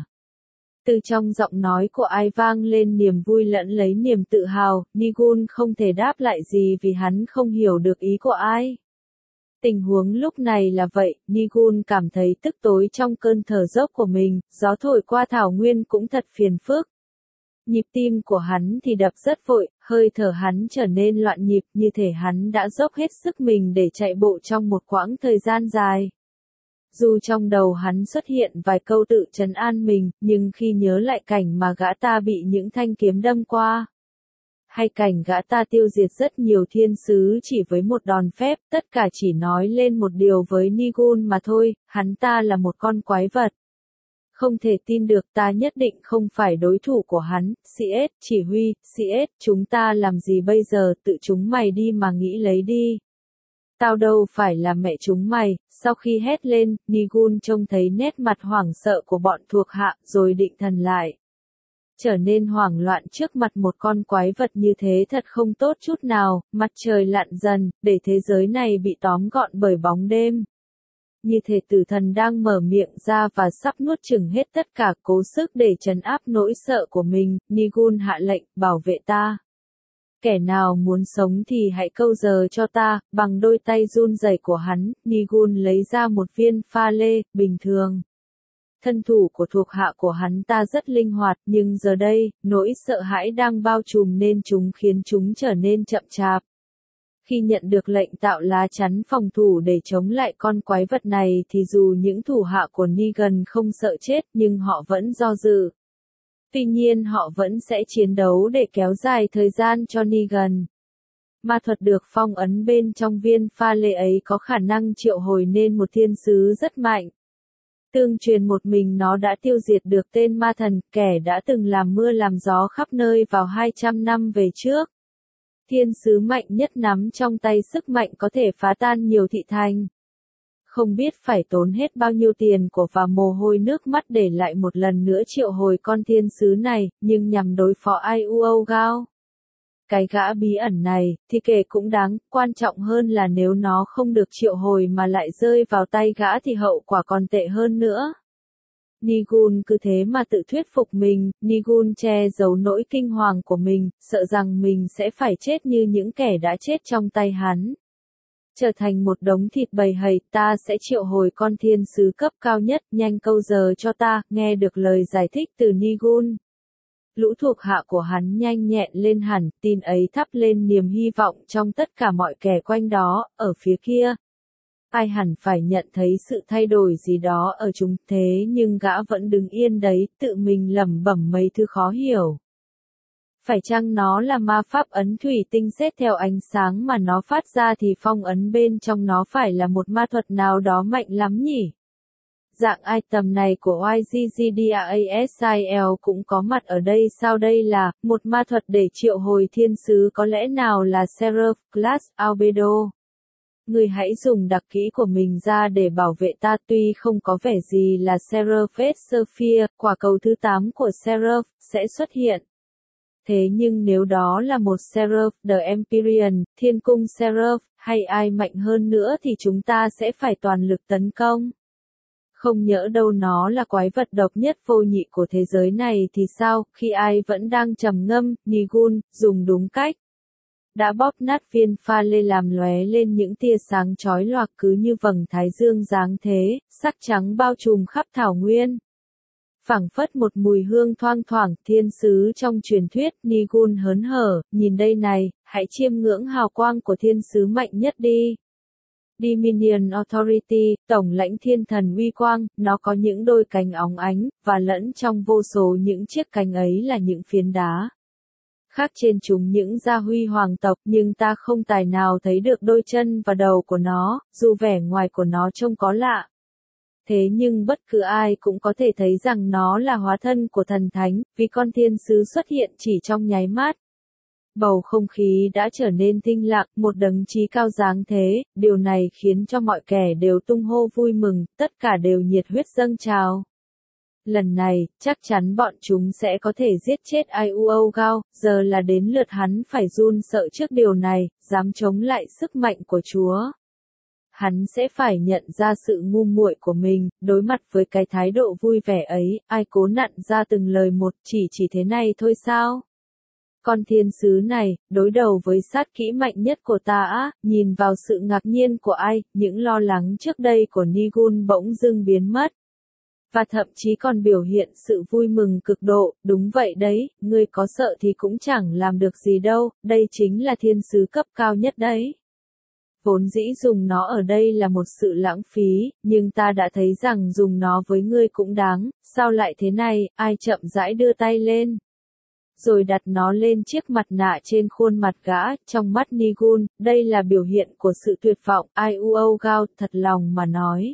S1: Từ trong giọng nói của ai vang lên niềm vui lẫn lấy niềm tự hào, Nigun không thể đáp lại gì vì hắn không hiểu được ý của ai. Tình huống lúc này là vậy, Nigun cảm thấy tức tối trong cơn thở dốc của mình, gió thổi qua thảo nguyên cũng thật phiền phức. Nhịp tim của hắn thì đập rất vội, hơi thở hắn trở nên loạn nhịp, như thể hắn đã dốc hết sức mình để chạy bộ trong một quãng thời gian dài. Dù trong đầu hắn xuất hiện vài câu tự trấn an mình, nhưng khi nhớ lại cảnh mà gã ta bị những thanh kiếm đâm qua, hay cảnh gã ta tiêu diệt rất nhiều thiên sứ chỉ với một đòn phép, tất cả chỉ nói lên một điều với Nigun mà thôi, hắn ta là một con quái vật. Không thể tin được, ta nhất định không phải đối thủ của hắn, cs, chỉ huy, cs, chúng ta làm gì bây giờ, tự chúng mày đi mà nghĩ lấy đi. Tao đâu phải là mẹ chúng mày, sau khi hét lên, Nigun trông thấy nét mặt hoảng sợ của bọn thuộc hạ, rồi định thần lại. Trở nên hoảng loạn trước mặt một con quái vật như thế thật không tốt chút nào, mặt trời lặn dần, để thế giới này bị tóm gọn bởi bóng đêm. Như thể tử thần đang mở miệng ra và sắp nuốt chửng hết tất cả, cố sức để trấn áp nỗi sợ của mình, Nigun hạ lệnh, bảo vệ ta. Kẻ nào muốn sống thì hãy câu giờ cho ta, bằng đôi tay run rẩy của hắn, Nigun lấy ra một viên pha lê, bình thường. Thân thủ của thuộc hạ của hắn ta rất linh hoạt, nhưng giờ đây, nỗi sợ hãi đang bao trùm nên chúng khiến chúng trở nên chậm chạp. Khi nhận được lệnh tạo lá chắn phòng thủ để chống lại con quái vật này thì dù những thủ hạ của Negan không sợ chết nhưng họ vẫn do dự. Tuy nhiên họ vẫn sẽ chiến đấu để kéo dài thời gian cho Negan. Ma thuật được phong ấn bên trong viên pha lê ấy có khả năng triệu hồi nên một thiên sứ rất mạnh. Tương truyền một mình nó đã tiêu diệt được tên ma thần, kẻ đã từng làm mưa làm gió khắp nơi vào hai trăm năm về trước. Thiên sứ mạnh nhất nắm trong tay sức mạnh có thể phá tan nhiều thị thành. Không biết phải tốn hết bao nhiêu tiền của và mồ hôi nước mắt để lại một lần nữa triệu hồi con thiên sứ này, nhưng nhằm đối phó i u o Gao. Cái gã bí ẩn này, thì kể cũng đáng, quan trọng hơn là nếu nó không được triệu hồi mà lại rơi vào tay gã thì hậu quả còn tệ hơn nữa. Nigun cứ thế mà tự thuyết phục mình, Nigun che giấu nỗi kinh hoàng của mình, sợ rằng mình sẽ phải chết như những kẻ đã chết trong tay hắn. Trở thành một đống thịt bầy hầy, ta sẽ triệu hồi con thiên sứ cấp cao nhất, nhanh câu giờ cho ta, nghe được lời giải thích từ Nigun. Lũ thuộc hạ của hắn nhanh nhẹn lên hẳn, tin ấy thắp lên niềm hy vọng trong tất cả mọi kẻ quanh đó, ở phía kia. ai hẳn phải nhận thấy sự thay đổi gì đó ở chúng thế nhưng gã vẫn đứng yên đấy, tự mình lẩm bẩm mấy thứ khó hiểu. Phải chăng nó là ma pháp ấn thủy tinh xét theo ánh sáng mà nó phát ra thì phong ấn bên trong nó phải là một ma thuật nào đó mạnh lắm nhỉ? Dạng item này của Y G G D A A S I L cũng có mặt ở đây sao đây là, một ma thuật để triệu hồi thiên sứ có lẽ nào là Seraph Class Albedo. Người hãy dùng đặc kỹ của mình ra để bảo vệ ta tuy không có vẻ gì là Seraph Sapphire, quả cầu thứ tám của Seraph, sẽ xuất hiện. Thế nhưng nếu đó là một Seraph the Empyrean, thiên cung Seraph, hay ai mạnh hơn nữa thì chúng ta sẽ phải toàn lực tấn công. Không nhỡ đâu nó là quái vật độc nhất vô nhị của thế giới này thì sao, khi ai vẫn đang trầm ngâm, Nigun, dùng đúng cách. Đã bóp nát viên pha lê làm lóe lên những tia sáng chói lòa cứ như vầng thái dương giáng thế, sắc trắng bao trùm khắp thảo nguyên. Phảng phất một mùi hương thoang thoảng, thiên sứ trong truyền thuyết, Nigun hớn hở, nhìn đây này, hãy chiêm ngưỡng hào quang của thiên sứ mạnh nhất đi. Dominion Authority, tổng lãnh thiên thần uy quang, nó có những đôi cánh óng ánh, và lẫn trong vô số những chiếc cánh ấy là những phiến đá. Khác trên chúng những gia huy hoàng tộc nhưng ta không tài nào thấy được đôi chân và đầu của nó, dù vẻ ngoài của nó trông có lạ. Thế nhưng bất cứ ai cũng có thể thấy rằng nó là hóa thân của thần thánh, vì con thiên sứ xuất hiện chỉ trong nháy mắt. Bầu không khí đã trở nên thinh lặng, một đấng trí cao dáng thế, điều này khiến cho mọi kẻ đều tung hô vui mừng, tất cả đều nhiệt huyết dâng trào. Lần này, chắc chắn bọn chúng sẽ có thể giết chết Iuo Gao, giờ là đến lượt hắn phải run sợ trước điều này, dám chống lại sức mạnh của Chúa. Hắn sẽ phải nhận ra sự ngu muội của mình, đối mặt với cái thái độ vui vẻ ấy, ai cố nặn ra từng lời một, chỉ chỉ thế này thôi sao? Con thiên sứ này, đối đầu với sát kỹ mạnh nhất của ta á, nhìn vào sự ngạc nhiên của ai, những lo lắng trước đây của Nigun bỗng dưng biến mất. Và thậm chí còn biểu hiện sự vui mừng cực độ, đúng vậy đấy, ngươi có sợ thì cũng chẳng làm được gì đâu, đây chính là thiên sứ cấp cao nhất đấy. Vốn dĩ dùng nó ở đây là một sự lãng phí, nhưng ta đã thấy rằng dùng nó với ngươi cũng đáng, sao lại thế này, ai chậm rãi đưa tay lên. Rồi đặt nó lên chiếc mặt nạ trên khuôn mặt gã, trong mắt Nigun, đây là biểu hiện của sự tuyệt vọng, Iuo Gao thật lòng mà nói.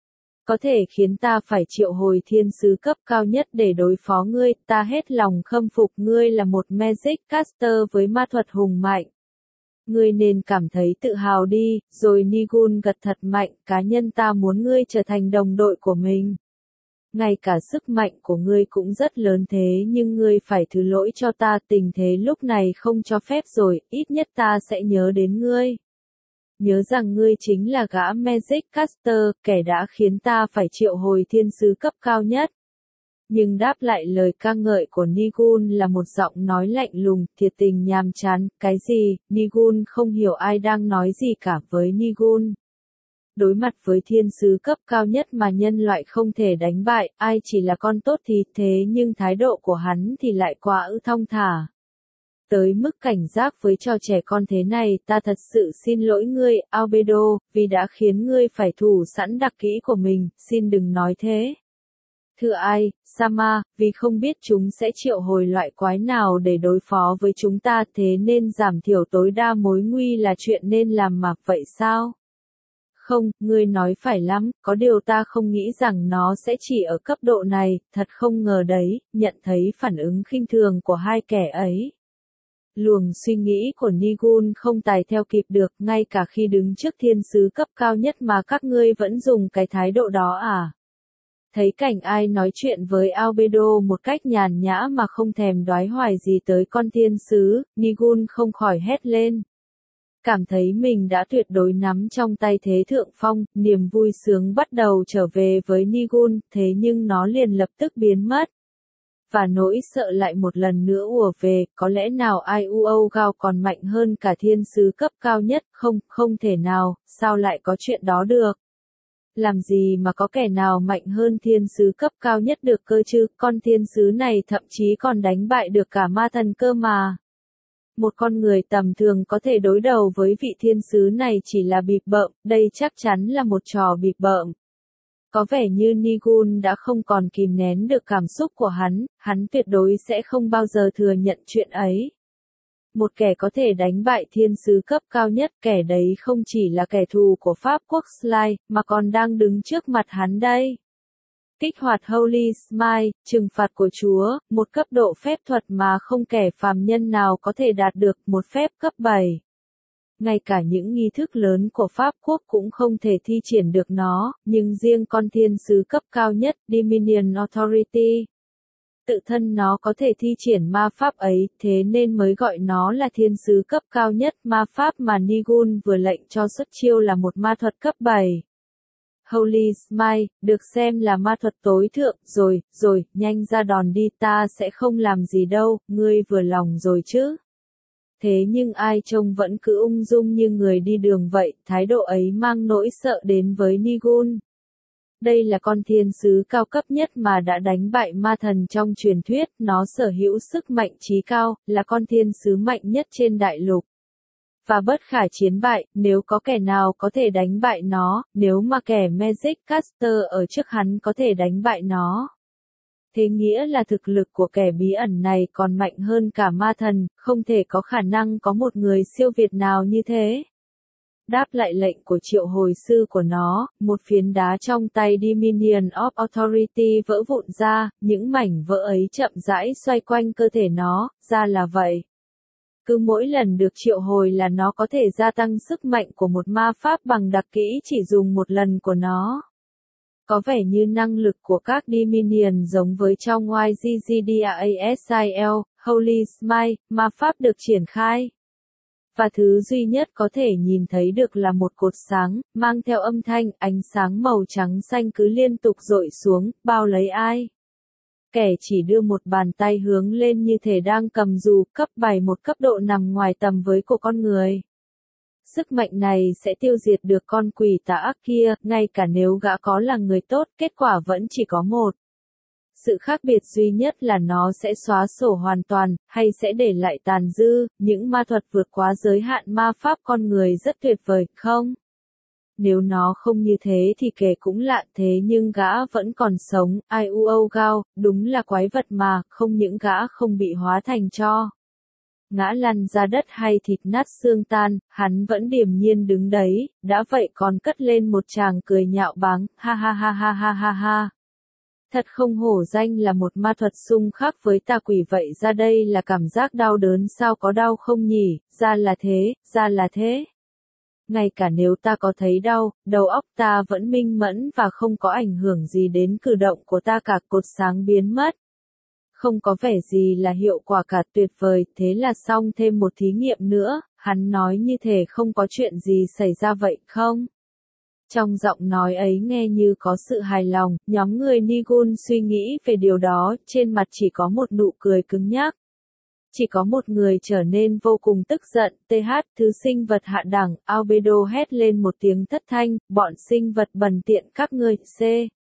S1: Có thể khiến ta phải triệu hồi thiên sứ cấp cao nhất để đối phó ngươi, ta hết lòng khâm phục ngươi là một Magic Caster với ma thuật hùng mạnh. Ngươi nên cảm thấy tự hào đi, rồi Nigun gật thật mạnh, cá nhân ta muốn ngươi trở thành đồng đội của mình. Ngay cả sức mạnh của ngươi cũng rất lớn thế nhưng ngươi phải thứ lỗi cho ta, tình thế lúc này không cho phép rồi, ít nhất ta sẽ nhớ đến ngươi. Nhớ rằng ngươi chính là gã Magic Caster, kẻ đã khiến ta phải triệu hồi thiên sứ cấp cao nhất. Nhưng đáp lại lời ca ngợi của Nigun là một giọng nói lạnh lùng, thiệt tình nhàm chán, cái gì, Nigun không hiểu ai đang nói gì cả với Nigun. Đối mặt với thiên sứ cấp cao nhất mà nhân loại không thể đánh bại, ai chỉ là con tốt thì thế nhưng thái độ của hắn thì lại quá ư thong thả. Tới mức cảnh giác với trò trẻ con thế này, ta thật sự xin lỗi ngươi, Albedo, vì đã khiến ngươi phải thủ sẵn đặc kỹ của mình, xin đừng nói thế. Thưa ai, Sama, vì không biết chúng sẽ triệu hồi loại quái nào để đối phó với chúng ta thế nên giảm thiểu tối đa mối nguy là chuyện nên làm mà vậy sao? Không, ngươi nói phải lắm, có điều ta không nghĩ rằng nó sẽ chỉ ở cấp độ này, thật không ngờ đấy, nhận thấy phản ứng khinh thường của hai kẻ ấy. Luồng suy nghĩ của Nigun không tài theo kịp được, ngay cả khi đứng trước thiên sứ cấp cao nhất mà các ngươi vẫn dùng cái thái độ đó à? Thấy cảnh ai nói chuyện với Albedo một cách nhàn nhã mà không thèm đoái hoài gì tới con thiên sứ, Nigun không khỏi hét lên. Cảm thấy mình đã tuyệt đối nắm trong tay thế thượng phong, niềm vui sướng bắt đầu trở về với Nigun, thế nhưng nó liền lập tức biến mất. Và nỗi sợ lại một lần nữa ùa về, có lẽ nào Iuo Gao còn mạnh hơn cả thiên sứ cấp cao nhất, không, không thể nào, sao lại có chuyện đó được. Làm gì mà có kẻ nào mạnh hơn thiên sứ cấp cao nhất được cơ chứ, con thiên sứ này thậm chí còn đánh bại được cả ma thần cơ mà. Một con người tầm thường có thể đối đầu với vị thiên sứ này chỉ là bịp bợm, đây chắc chắn là một trò bịp bợm. Có vẻ như Nigun đã không còn kìm nén được cảm xúc của hắn, hắn tuyệt đối sẽ không bao giờ thừa nhận chuyện ấy. Một kẻ có thể đánh bại thiên sứ cấp cao nhất, kẻ đấy không chỉ là kẻ thù của Pháp quốc Sly, mà còn đang đứng trước mặt hắn đây. Kích hoạt Holy Smite, trừng phạt của Chúa, một cấp độ phép thuật mà không kẻ phàm nhân nào có thể đạt được, một phép cấp bảy. Ngay cả những nghi thức lớn của Pháp quốc cũng không thể thi triển được nó, nhưng riêng con thiên sứ cấp cao nhất, Dominion Authority, tự thân nó có thể thi triển ma pháp ấy, thế nên mới gọi nó là thiên sứ cấp cao nhất. Ma pháp mà Nigun vừa lệnh cho xuất chiêu là một ma thuật cấp bảy. Holy Smite, được xem là ma thuật tối thượng, rồi, rồi, nhanh ra đòn đi, ta sẽ không làm gì đâu, ngươi vừa lòng rồi chứ. Thế nhưng ai trông vẫn cứ ung dung như người đi đường vậy, thái độ ấy mang nỗi sợ đến với Nigun. Đây là con thiên sứ cao cấp nhất mà đã đánh bại ma thần trong truyền thuyết, nó sở hữu sức mạnh trí cao, là con thiên sứ mạnh nhất trên đại lục. Và bất khả chiến bại, nếu có kẻ nào có thể đánh bại nó, nếu mà kẻ Magic Caster ở trước hắn có thể đánh bại nó. Thế nghĩa là thực lực của kẻ bí ẩn này còn mạnh hơn cả ma thần, không thể có khả năng có một người siêu việt nào như thế. Đáp lại lệnh của triệu hồi sư của nó, một phiến đá trong tay Dominion of Authority vỡ vụn ra, những mảnh vỡ ấy chậm rãi xoay quanh cơ thể nó, ra là vậy. Cứ mỗi lần được triệu hồi là nó có thể gia tăng sức mạnh của một ma pháp bằng đặc kỹ chỉ dùng một lần của nó. Có vẻ như năng lực của các Dominion giống với trong Y G G D A S I L, Holy Smite, ma pháp được triển khai. Và thứ duy nhất có thể nhìn thấy được là một cột sáng, mang theo âm thanh, ánh sáng màu trắng xanh cứ liên tục dội xuống, bao lấy ai. Kẻ chỉ đưa một bàn tay hướng lên như thể đang cầm dù, cấp bảy một cấp độ nằm ngoài tầm với của con người. Sức mạnh này sẽ tiêu diệt được con quỷ tà ác kia, ngay cả nếu gã có là người tốt, kết quả vẫn chỉ có một. Sự khác biệt duy nhất là nó sẽ xóa sổ hoàn toàn, hay sẽ để lại tàn dư, những ma thuật vượt quá giới hạn ma pháp con người rất tuyệt vời, không? Nếu nó không như thế thì kể cũng lạ, thế nhưng gã vẫn còn sống, ai u âu gao, đúng là quái vật mà, không những gã không bị hóa thành tro. Ngã lăn ra đất hay thịt nát xương tan, hắn vẫn điềm nhiên đứng đấy, đã vậy còn cất lên một tràng cười nhạo báng, ha ha ha ha ha ha ha. Thật không hổ danh là một ma thuật xung khắc với tà quỷ vậy, ra đây là cảm giác đau đớn sao có đau không nhỉ, ra là thế, ra là thế. Ngay cả nếu ta có thấy đau, đầu óc ta vẫn minh mẫn và không có ảnh hưởng gì đến cử động của ta cả, cột sáng biến mất. Không có vẻ gì là hiệu quả cả, tuyệt vời, thế là xong thêm một thí nghiệm nữa, hắn nói như thể không có chuyện gì xảy ra vậy không? Trong giọng nói ấy nghe như có sự hài lòng, nhóm người Nigun suy nghĩ về điều đó, trên mặt chỉ có một nụ cười cứng nhắc. Chỉ có một người trở nên vô cùng tức giận, th, thứ sinh vật hạ đẳng, Albedo hét lên một tiếng thất thanh, bọn sinh vật bần tiện các ngươi, c.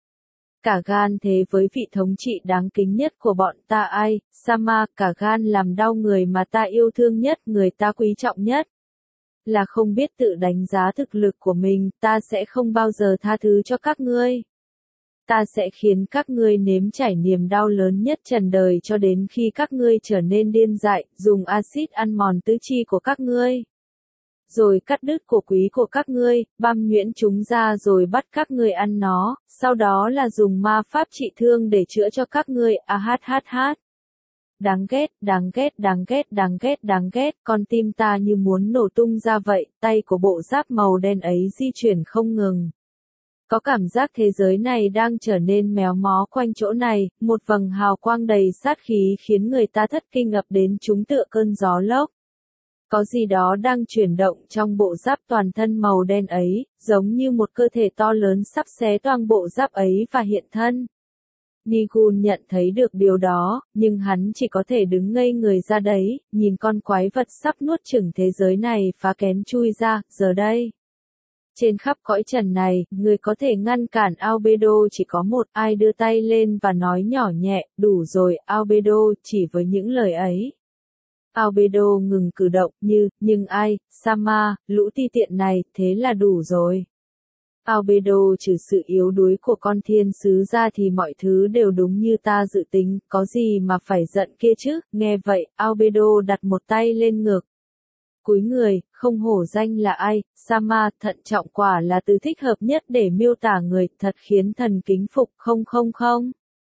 S1: Cả gan thế với vị thống trị đáng kính nhất của bọn ta ai, Sama, cả gan làm đau người mà ta yêu thương nhất, người ta quý trọng nhất. Là không biết tự đánh giá thực lực của mình, ta sẽ không bao giờ tha thứ cho các ngươi. Ta sẽ khiến các ngươi nếm trải niềm đau lớn nhất trần đời cho đến khi các ngươi trở nên điên dại, dùng axit ăn mòn tứ chi của các ngươi. Rồi cắt đứt cổ quý của các ngươi, băm nhuyễn chúng ra rồi bắt các ngươi ăn nó, sau đó là dùng ma pháp trị thương để chữa cho các ngươi, a hát hát hát. Đáng ghét, đáng ghét, đáng ghét, đáng ghét, đáng ghét, con tim ta như muốn nổ tung ra vậy, tay của bộ giáp màu đen ấy di chuyển không ngừng. Có cảm giác thế giới này đang trở nên méo mó quanh chỗ này, một vầng hào quang đầy sát khí khiến người ta thất kinh ập đến chúng tựa cơn gió lốc. Có gì đó đang chuyển động trong bộ giáp toàn thân màu đen ấy, giống như một cơ thể to lớn sắp xé toang bộ giáp ấy và hiện thân. Nigun nhận thấy được điều đó, nhưng hắn chỉ có thể đứng ngây người ra đấy, nhìn con quái vật sắp nuốt chửng thế giới này phá kén chui ra, giờ đây. Trên khắp cõi trần này, người có thể ngăn cản Albedo chỉ có một, ai đưa tay lên và nói nhỏ nhẹ, đủ rồi, Albedo, chỉ với những lời ấy. Albedo ngừng cử động như, nhưng ai, Sama, lũ ti tiện này, thế là đủ rồi. Albedo trừ sự yếu đuối của con thiên sứ ra thì mọi thứ đều đúng như ta dự tính, có gì mà phải giận kia chứ, nghe vậy, Albedo đặt một tay lên ngực. Cúi người, không hổ danh là ai, Sama, thận trọng quả là từ thích hợp nhất để miêu tả người, thật khiến thần kính phục, không không không.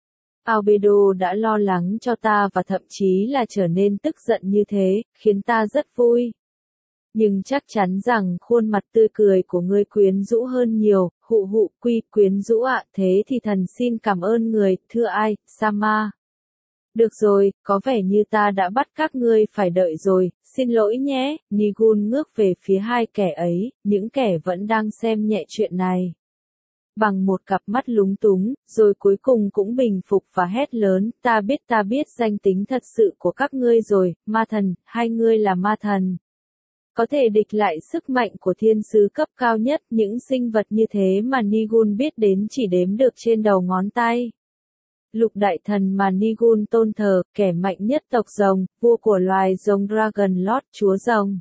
S1: Albedo đã lo lắng cho ta và thậm chí là trở nên tức giận như thế, khiến ta rất vui. Nhưng chắc chắn rằng khuôn mặt tươi cười của ngươi quyến rũ hơn nhiều, hụ hụ quy quyến rũ ạ, thế thì thần xin cảm ơn người, thưa ai, Sama. Được rồi, có vẻ như ta đã bắt các ngươi phải đợi rồi, xin lỗi nhé, Nigun ngước về phía hai kẻ ấy, những kẻ vẫn đang xem nhẹ chuyện này. Bằng một cặp mắt lúng túng, rồi cuối cùng cũng bình phục và hét lớn, ta biết ta biết danh tính thật sự của các ngươi rồi, ma thần, hai ngươi là ma thần. Có thể địch lại sức mạnh của thiên sứ cấp cao nhất, những sinh vật như thế mà Nigun biết đến chỉ đếm được trên đầu ngón tay. Lục đại thần mà Nigun tôn thờ, kẻ mạnh nhất tộc rồng, vua của loài rồng Dragon Lord, chúa rồng.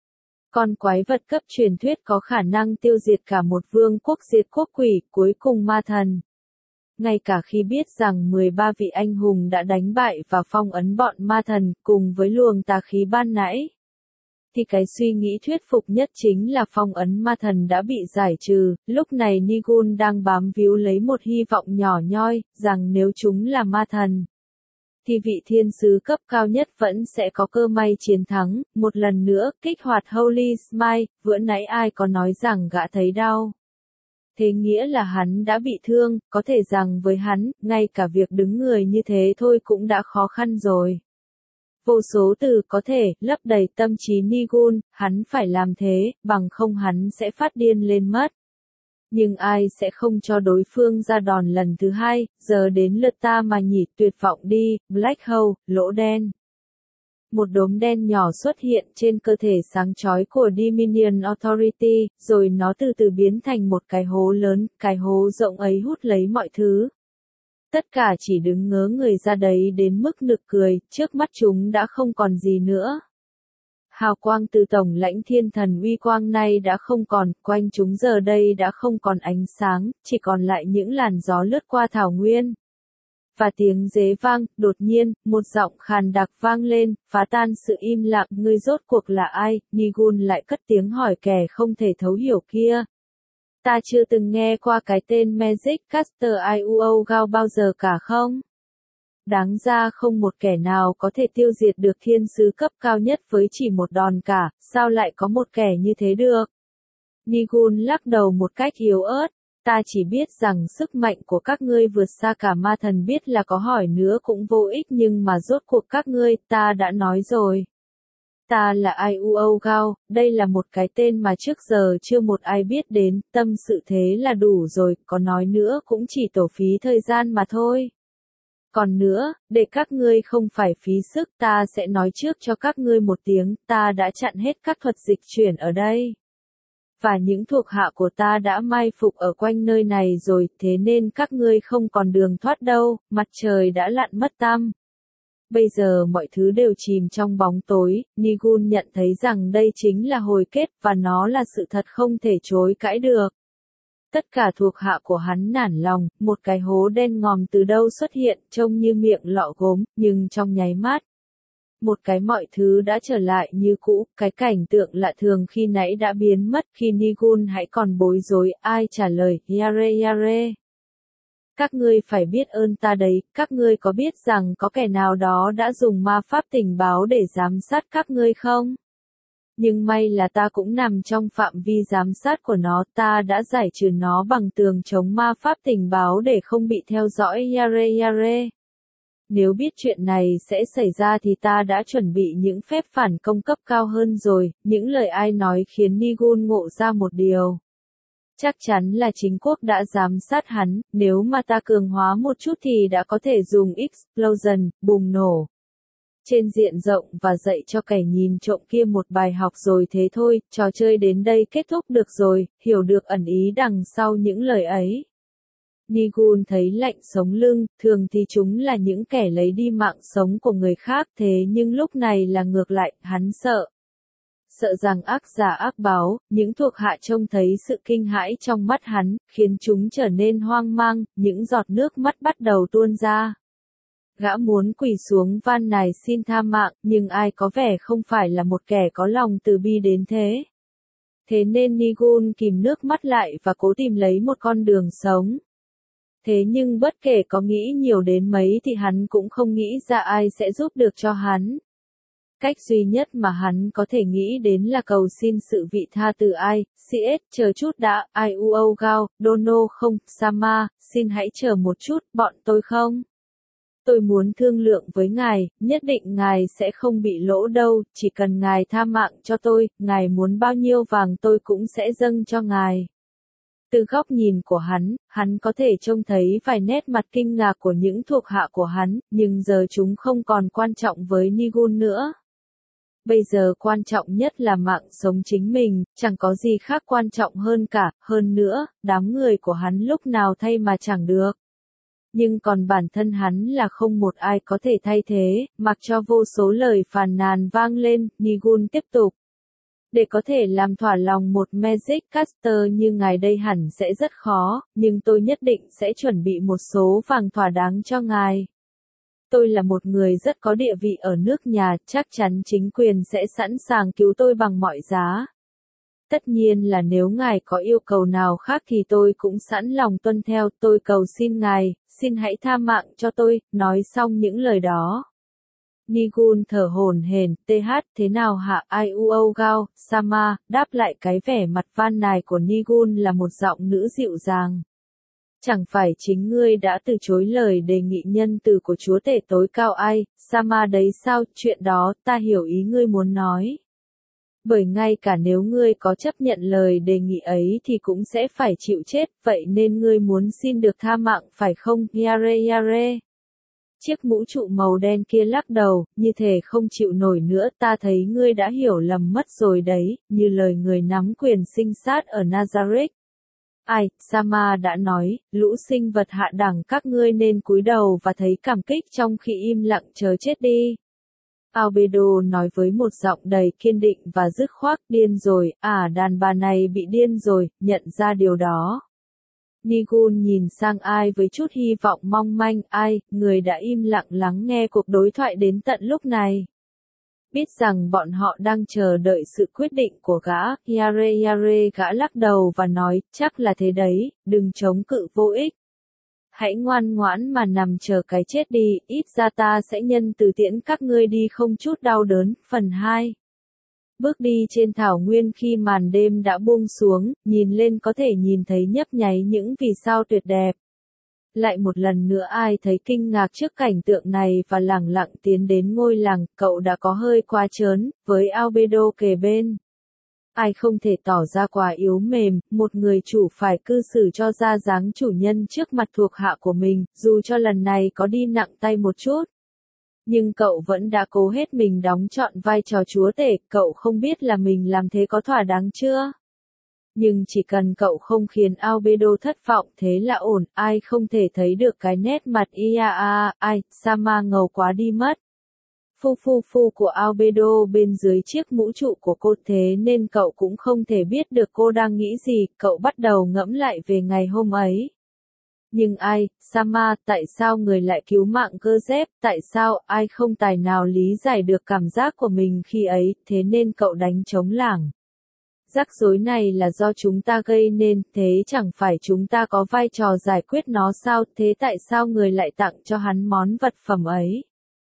S1: Con quái vật cấp truyền thuyết có khả năng tiêu diệt cả một vương quốc, diệt quốc quỷ, cuối cùng ma thần. Ngay cả khi biết rằng mười ba vị anh hùng đã đánh bại và phong ấn bọn ma thần, cùng với luồng tà khí ban nãy, thì cái suy nghĩ thuyết phục nhất chính là phong ấn ma thần đã bị giải trừ, lúc này Nigun đang bám víu lấy một hy vọng nhỏ nhoi, rằng nếu chúng là ma thần, thì vị thiên sứ cấp cao nhất vẫn sẽ có cơ may chiến thắng, một lần nữa, kích hoạt Holy Smite, vừa nãy ai có nói rằng gã thấy đau. Thế nghĩa là hắn đã bị thương, có thể rằng với hắn, ngay cả việc đứng người như thế thôi cũng đã khó khăn rồi. Vô số từ có thể lấp đầy tâm trí Nigun, hắn phải làm thế, bằng không hắn sẽ phát điên lên mất. Nhưng ai sẽ không cho đối phương ra đòn lần thứ hai, giờ đến lượt ta mà nhỉ, tuyệt vọng đi, Black Hole, lỗ đen. Một đốm đen nhỏ xuất hiện trên cơ thể sáng chói của Dominion Authority, rồi nó từ từ biến thành một cái hố lớn, cái hố rộng ấy hút lấy mọi thứ. Tất cả chỉ đứng ngớ người ra đấy đến mức nực cười, trước mắt chúng đã không còn gì nữa. Hào quang từ tổng lãnh thiên thần uy quang nay đã không còn, quanh chúng giờ đây đã không còn ánh sáng, chỉ còn lại những làn gió lướt qua thảo nguyên. Và tiếng dế vang, đột nhiên, một giọng khàn đặc vang lên, phá tan sự im lặng, ngươi rốt cuộc là ai, Nigun lại cất tiếng hỏi kẻ không thể thấu hiểu kia. Ta chưa từng nghe qua cái tên Magic Caster Iuo Gao bao giờ cả không? Đáng ra không một kẻ nào có thể tiêu diệt được thiên sứ cấp cao nhất với chỉ một đòn cả, sao lại có một kẻ như thế được? Nigun lắc đầu một cách yếu ớt, ta chỉ biết rằng sức mạnh của các ngươi vượt xa cả ma thần, biết là có hỏi nữa cũng vô ích, nhưng mà rốt cuộc các ngươi, ta đã nói rồi. Ta là Iuo Gao, đây là một cái tên mà trước giờ chưa một ai biết đến, tâm sự thế là đủ rồi, có nói nữa cũng chỉ tổ phí thời gian mà thôi. Còn nữa, để các ngươi không phải phí sức, ta sẽ nói trước cho các ngươi một tiếng, ta đã chặn hết các thuật dịch chuyển ở đây. Và những thuộc hạ của ta đã mai phục ở quanh nơi này rồi, thế nên các ngươi không còn đường thoát đâu, mặt trời đã lặn mất tăm. Bây giờ mọi thứ đều chìm trong bóng tối, Nigun nhận thấy rằng đây chính là hồi kết, và nó là sự thật không thể chối cãi được. Tất cả thuộc hạ của hắn nản lòng, một cái hố đen ngòm từ đâu xuất hiện, trông như miệng lọ gốm, nhưng trong nháy mắt. Một cái mọi thứ đã trở lại như cũ, cái cảnh tượng lạ thường khi nãy đã biến mất, khi Nigun hãy còn bối rối, ai trả lời, Yare Yare. Các ngươi phải biết ơn ta đấy, các ngươi có biết rằng có kẻ nào đó đã dùng ma pháp tình báo để giám sát các ngươi không? Nhưng may là ta cũng nằm trong phạm vi giám sát của nó, ta đã giải trừ nó bằng tường chống ma pháp tình báo để không bị theo dõi Yare Yare. Nếu biết chuyện này sẽ xảy ra thì ta đã chuẩn bị những phép phản công cấp cao hơn rồi, những lời ai nói khiến Nigun ngộ ra một điều. Chắc chắn là chính quốc đã giám sát hắn, nếu mà ta cường hóa một chút thì đã có thể dùng explosion, bùng nổ. Trên diện rộng và dạy cho kẻ nhìn trộm kia một bài học rồi thế thôi, trò chơi đến đây kết thúc được rồi, hiểu được ẩn ý đằng sau những lời ấy. Nigun thấy lạnh sống lưng, thường thì chúng là những kẻ lấy đi mạng sống của người khác, thế nhưng lúc này là ngược lại, hắn sợ. Sợ rằng ác giả ác báo, những thuộc hạ trông thấy sự kinh hãi trong mắt hắn, khiến chúng trở nên hoang mang, những giọt nước mắt bắt đầu tuôn ra. Gã muốn quỳ xuống van nài xin tha mạng, nhưng ai có vẻ không phải là một kẻ có lòng từ bi đến thế. Thế nên Nigun kìm nước mắt lại và cố tìm lấy một con đường sống. Thế nhưng bất kể có nghĩ nhiều đến mấy thì hắn cũng không nghĩ ra ai sẽ giúp được cho hắn. Cách duy nhất mà hắn có thể nghĩ đến là cầu xin sự vị tha từ ai, xê ét, chờ chút đã, ai u âu gao, Dono không, Sama, xin hãy chờ một chút, bọn tôi không. Tôi muốn thương lượng với ngài, nhất định ngài sẽ không bị lỗ đâu, chỉ cần ngài tha mạng cho tôi, ngài muốn bao nhiêu vàng tôi cũng sẽ dâng cho ngài. Từ góc nhìn của hắn, hắn có thể trông thấy vài nét mặt kinh ngạc của những thuộc hạ của hắn, nhưng giờ chúng không còn quan trọng với Nigun nữa. Bây giờ quan trọng nhất là mạng sống chính mình, chẳng có gì khác quan trọng hơn cả, hơn nữa, đám người của hắn lúc nào thay mà chẳng được. Nhưng còn bản thân hắn là không một ai có thể thay thế, mặc cho vô số lời phàn nàn vang lên, Nigun tiếp tục. Để có thể làm thỏa lòng một Magic Caster như ngài đây hẳn sẽ rất khó, nhưng tôi nhất định sẽ chuẩn bị một số vàng thỏa đáng cho ngài. Tôi là một người rất có địa vị ở nước nhà, chắc chắn chính quyền sẽ sẵn sàng cứu tôi bằng mọi giá. Tất nhiên là nếu ngài có yêu cầu nào khác thì tôi cũng sẵn lòng tuân theo, tôi cầu xin ngài, xin hãy tha mạng cho tôi, nói xong những lời đó. Nigun thở hổn hển, th thế nào hả ai u âu gao, Sama, đáp lại cái vẻ mặt van nài của Nigun là một giọng nữ dịu dàng. Chẳng phải chính ngươi đã từ chối lời đề nghị nhân từ của chúa tể tối cao ai, Sama đấy sao, chuyện đó, ta hiểu ý ngươi muốn nói. Bởi ngay cả nếu ngươi có chấp nhận lời đề nghị ấy thì cũng sẽ phải chịu chết, vậy nên ngươi muốn xin được tha mạng phải không, yare yare. Chiếc mũ trụ màu đen kia lắc đầu, như thể không chịu nổi nữa, ta thấy ngươi đã hiểu lầm mất rồi đấy, như lời người nắm quyền sinh sát ở Nazareth. Ai, Sama đã nói, lũ sinh vật hạ đẳng các ngươi nên cúi đầu và thấy cảm kích trong khi im lặng chờ chết đi. Albedo nói với một giọng đầy kiên định và dứt khoát, điên rồi, à đàn bà này bị điên rồi, nhận ra điều đó. Nigun nhìn sang ai với chút hy vọng mong manh, ai, người đã im lặng lắng nghe cuộc đối thoại đến tận lúc này. Biết rằng bọn họ đang chờ đợi sự quyết định của gã, yare yare gã lắc đầu và nói, chắc là thế đấy, đừng chống cự vô ích. Hãy ngoan ngoãn mà nằm chờ cái chết đi, ít ra ta sẽ nhân từ tiễn các ngươi đi không chút đau đớn. Phần hai. Bước đi trên thảo nguyên khi màn đêm đã buông xuống, nhìn lên có thể nhìn thấy nhấp nháy những vì sao tuyệt đẹp. Lại một lần nữa ai thấy kinh ngạc trước cảnh tượng này và lẳng lặng tiến đến ngôi làng, cậu đã có hơi quá trớn, với Albedo kề bên. Ai không thể tỏ ra quá yếu mềm, một người chủ phải cư xử cho ra dáng chủ nhân trước mặt thuộc hạ của mình, dù cho lần này có đi nặng tay một chút. Nhưng cậu vẫn đã cố hết mình đóng trọn vai trò chúa tể, cậu không biết là mình làm thế có thỏa đáng chưa? Nhưng chỉ cần cậu không khiến Albedo thất vọng thế là ổn, ai không thể thấy được cái nét mặt ia a, ai, Sama ngầu quá đi mất. Phu phu phu của Albedo bên dưới chiếc mũ trụ của cô thế nên cậu cũng không thể biết được cô đang nghĩ gì, cậu bắt đầu ngẫm lại về ngày hôm ấy. Nhưng ai, Sama, tại sao người lại cứu mạng cơ dép, tại sao ai không tài nào lý giải được cảm giác của mình khi ấy, thế nên cậu đánh trống lảng. Rắc rối này là do chúng ta gây nên, thế chẳng phải chúng ta có vai trò giải quyết nó sao, thế tại sao người lại tặng cho hắn món vật phẩm ấy?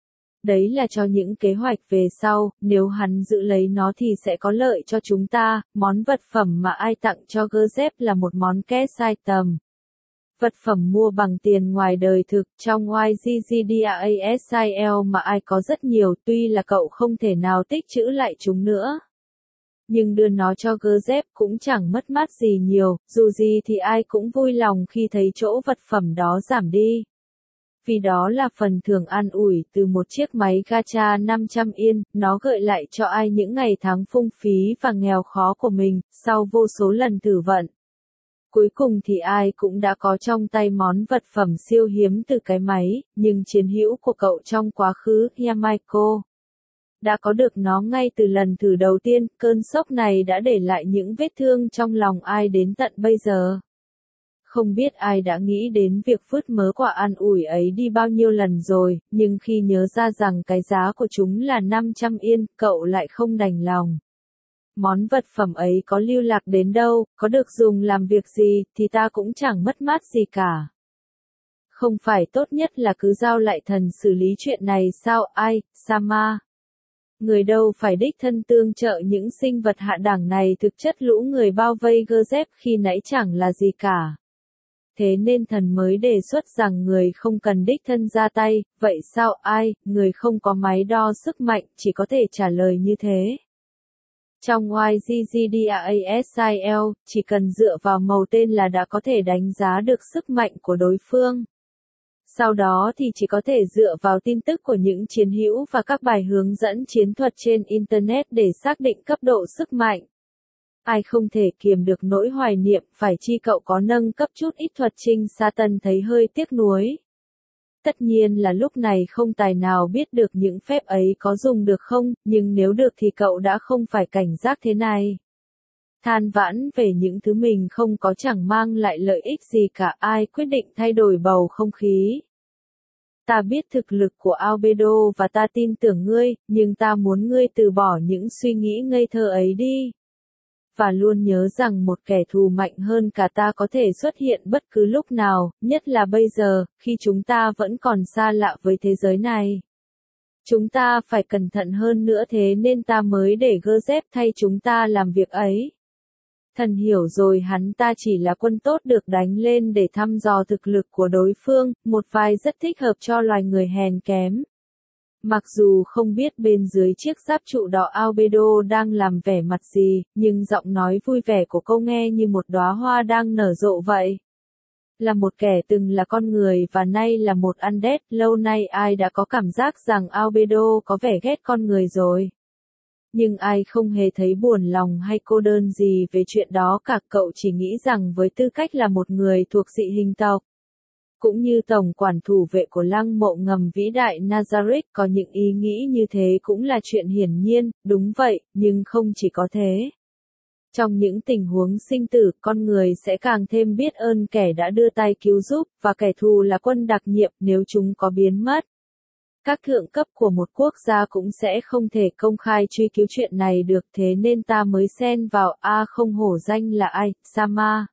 S1: Đấy là cho những kế hoạch về sau, nếu hắn giữ lấy nó thì sẽ có lợi cho chúng ta, món vật phẩm mà ai tặng cho Gazep là một món két sai tầm. Vật phẩm mua bằng tiền ngoài đời thực, trong Y G G D A S I L mà ai có rất nhiều, tuy là cậu không thể nào tích trữ lại chúng nữa. Nhưng đưa nó cho Gazep cũng chẳng mất mát gì nhiều, dù gì thì ai cũng vui lòng khi thấy chỗ vật phẩm đó giảm đi. Vì đó là phần thưởng an ủi từ một chiếc máy gacha năm trăm yên, nó gợi lại cho ai những ngày tháng phung phí và nghèo khó của mình, sau vô số lần thử vận. Cuối cùng thì ai cũng đã có trong tay món vật phẩm siêu hiếm từ cái máy, nhưng chiến hữu của cậu trong quá khứ, Yamaiko, đã có được nó ngay từ lần thử đầu tiên. Cơn sốc này đã để lại những vết thương trong lòng ai đến tận bây giờ. Không biết ai đã nghĩ đến việc vứt mớ quà an ủi ấy đi bao nhiêu lần rồi, nhưng khi nhớ ra rằng cái giá của chúng là năm trăm yên, cậu lại không đành lòng. Món vật phẩm ấy có lưu lạc đến đâu, có được dùng làm việc gì, thì ta cũng chẳng mất mát gì cả. Không phải tốt nhất là cứ giao lại thần xử lý chuyện này sao? Ai, Sama? Người đâu phải đích thân tương trợ những sinh vật hạ đẳng này, thực chất lũ người bao vây Gazep khi nãy chẳng là gì cả. Thế nên thần mới đề xuất rằng người không cần đích thân ra tay. Vậy sao? Ai, người không có máy đo sức mạnh, chỉ có thể trả lời như thế. Trong Y G G D A S I L, chỉ cần dựa vào màu tên là đã có thể đánh giá được sức mạnh của đối phương. Sau đó thì chỉ có thể dựa vào tin tức của những chiến hữu và các bài hướng dẫn chiến thuật trên Internet để xác định cấp độ sức mạnh. Ai không thể kiềm được nỗi hoài niệm, phải chi cậu có nâng cấp chút ít thuật trinh Satan thấy hơi tiếc nuối. Tất nhiên là lúc này không tài nào biết được những phép ấy có dùng được không, nhưng nếu được thì cậu đã không phải cảnh giác thế này. Than vãn về những thứ mình không có chẳng mang lại lợi ích gì cả. Ai quyết định thay đổi bầu không khí. Ta biết thực lực của Albedo và ta tin tưởng ngươi, nhưng ta muốn ngươi từ bỏ những suy nghĩ ngây thơ ấy đi. Và luôn nhớ rằng một kẻ thù mạnh hơn cả ta có thể xuất hiện bất cứ lúc nào, nhất là bây giờ, khi chúng ta vẫn còn xa lạ với thế giới này. Chúng ta phải cẩn thận hơn nữa, thế nên ta mới để Gazep thay chúng ta làm việc ấy. Thần hiểu rồi, hắn ta chỉ là quân tốt được đánh lên để thăm dò thực lực của đối phương, một vai rất thích hợp cho loài người hèn kém. Mặc dù không biết bên dưới chiếc giáp trụ đỏ Albedo đang làm vẻ mặt gì, nhưng giọng nói vui vẻ của cô nghe như một đóa hoa đang nở rộ vậy. Là một kẻ từng là con người và nay là một undead, lâu nay ai đã có cảm giác rằng Albedo có vẻ ghét con người rồi. Nhưng ai không hề thấy buồn lòng hay cô đơn gì về chuyện đó cả, cậu chỉ nghĩ rằng với tư cách là một người thuộc dị hình tộc, cũng như tổng quản thủ vệ của lăng mộ ngầm vĩ đại Nazareth, có những ý nghĩ như thế cũng là chuyện hiển nhiên, đúng vậy, nhưng không chỉ có thế. Trong những tình huống sinh tử, con người sẽ càng thêm biết ơn kẻ đã đưa tay cứu giúp, và kẻ thù là quân đặc nhiệm nếu chúng có biến mất. Các thượng cấp của một quốc gia cũng sẽ không thể công khai truy cứu chuyện này được, thế nên ta mới xen vào. A không hổ danh là ai, Sama.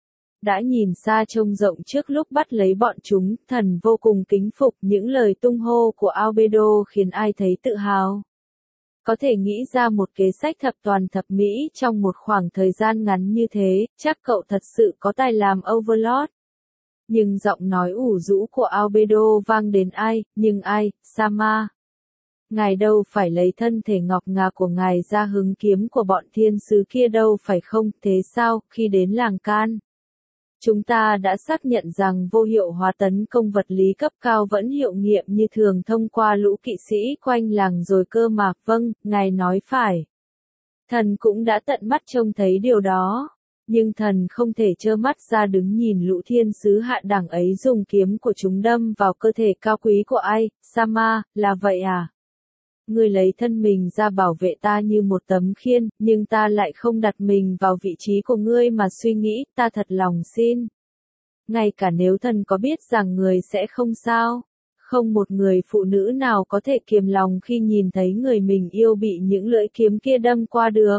S1: Đã nhìn xa trông rộng trước lúc bắt lấy bọn chúng, thần vô cùng kính phục. Những lời tung hô của Albedo khiến ai thấy tự hào. Có thể nghĩ ra một kế sách thập toàn thập mỹ trong một khoảng thời gian ngắn như thế, chắc cậu thật sự có tài làm Overlord. Nhưng giọng nói ủ rũ của Albedo vang đến. Ai, nhưng ai, Sama? Ngài đâu phải lấy thân thể ngọc ngà của ngài ra hứng kiếm của bọn thiên sứ kia đâu phải không? Thế sao, khi đến làng Can, chúng ta đã xác nhận rằng vô hiệu hóa tấn công vật lý cấp cao vẫn hiệu nghiệm như thường thông qua lũ kỵ sĩ quanh làng rồi cơ mà. Vâng, ngài nói phải. Thần cũng đã tận mắt trông thấy điều đó. Nhưng thần không thể trơ mắt ra đứng nhìn lũ thiên sứ hạ đẳng ấy dùng kiếm của chúng đâm vào cơ thể cao quý của ai, Sama, là vậy à? Ngươi lấy thân mình ra bảo vệ ta như một tấm khiên, nhưng ta lại không đặt mình vào vị trí của ngươi mà suy nghĩ, ta thật lòng xin. Ngay cả nếu thần có biết rằng người sẽ không sao, không một người phụ nữ nào có thể kiềm lòng khi nhìn thấy người mình yêu bị những lưỡi kiếm kia đâm qua được.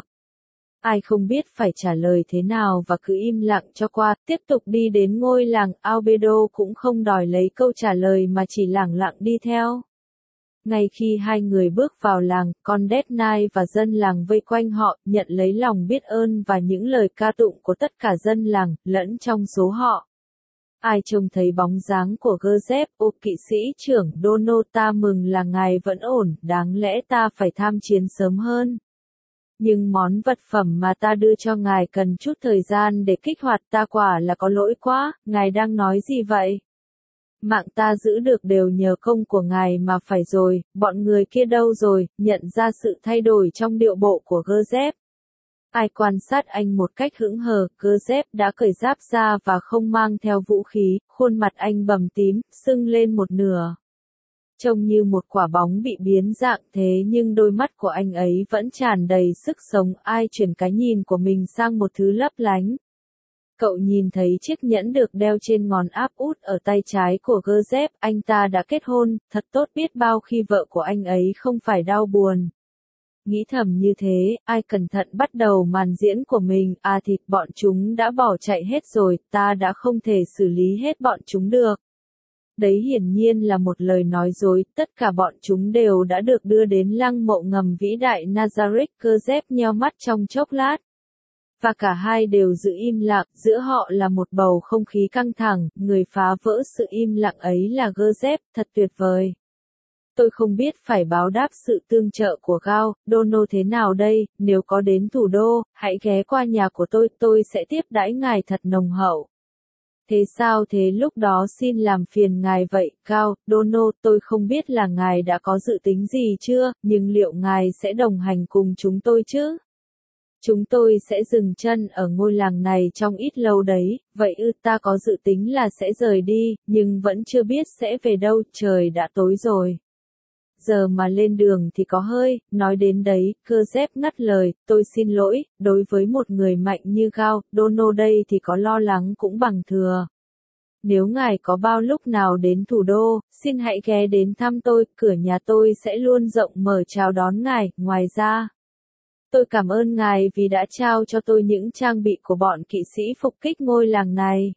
S1: Ai không biết phải trả lời thế nào và cứ im lặng cho qua, tiếp tục đi đến ngôi làng. Albedo cũng không đòi lấy câu trả lời mà chỉ lẳng lặng đi theo. Ngay khi hai người bước vào làng, con Death Knight và dân làng vây quanh họ, nhận lấy lòng biết ơn và những lời ca tụng của tất cả dân làng, lẫn trong số họ. Ai trông thấy bóng dáng của Gazep, ô kỵ sĩ trưởng Dono, ta mừng là ngài vẫn ổn, đáng lẽ ta phải tham chiến sớm hơn. Nhưng món vật phẩm mà ta đưa cho ngài cần chút thời gian để kích hoạt, ta quả là có lỗi quá. Ngài đang nói gì vậy? Mạng ta giữ được đều nhờ công của ngài mà phải rồi. Bọn người kia đâu rồi? Nhận ra sự thay đổi trong điệu bộ của Gazep, Ai quan sát anh một cách hững hờ, Joseph đã cởi giáp ra và không mang theo vũ khí, khuôn mặt anh bầm tím, sưng lên một nửa. Trông như một quả bóng bị biến dạng thế nhưng đôi mắt của anh ấy vẫn tràn đầy sức sống. Ai chuyển cái nhìn của mình sang một thứ lấp lánh. Cậu nhìn thấy chiếc nhẫn được đeo trên ngón áp út ở tay trái của Joseph, anh ta đã kết hôn, thật tốt biết bao khi vợ của anh ấy không phải đau buồn. Nghĩ thầm như thế, ai cẩn thận bắt đầu màn diễn của mình, à thịt bọn chúng đã bỏ chạy hết rồi, ta đã không thể xử lý hết bọn chúng được. Đấy hiển nhiên là một lời nói dối, tất cả bọn chúng đều đã được đưa đến lăng mộ ngầm vĩ đại Nazareth. Joseph nheo mắt trong chốc lát. Và cả hai đều giữ im lặng, giữa họ là một bầu không khí căng thẳng, người phá vỡ sự im lặng ấy là Joseph, thật tuyệt vời. Tôi không biết phải báo đáp sự tương trợ của Gao, Dono thế nào đây, nếu có đến thủ đô, hãy ghé qua nhà của tôi, tôi sẽ tiếp đãi ngài thật nồng hậu. Thế sao thế lúc đó xin làm phiền ngài vậy, Gao, Dono, tôi không biết là ngài đã có dự tính gì chưa, nhưng liệu ngài sẽ đồng hành cùng chúng tôi chứ? Chúng tôi sẽ dừng chân ở ngôi làng này trong ít lâu đấy, vậy ư ta có dự tính là sẽ rời đi, nhưng vẫn chưa biết sẽ về đâu, trời đã tối rồi. Giờ mà lên đường thì có hơi, nói đến đấy, Joseph ngắt lời, tôi xin lỗi, đối với một người mạnh như Gao, Dono đây thì có lo lắng cũng bằng thừa. Nếu ngài có bao lúc nào đến thủ đô, xin hãy ghé đến thăm tôi, cửa nhà tôi sẽ luôn rộng mở chào đón ngài, ngoài ra. Tôi cảm ơn ngài vì đã trao cho tôi những trang bị của bọn kỵ sĩ phục kích ngôi làng này.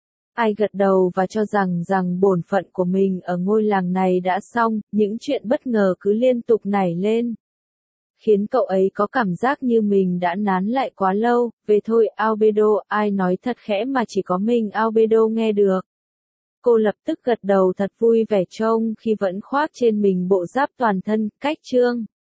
S1: Ai gật đầu và cho rằng rằng bổn phận của mình ở ngôi làng này đã xong, những chuyện bất ngờ cứ liên tục nảy lên. Khiến cậu ấy có cảm giác như mình đã nán lại quá lâu, về thôi Albedo, ai nói thật khẽ mà chỉ có mình Albedo nghe được. Cô lập tức gật đầu thật vui vẻ trông khi vẫn khoác trên mình bộ giáp toàn thân, cách chương.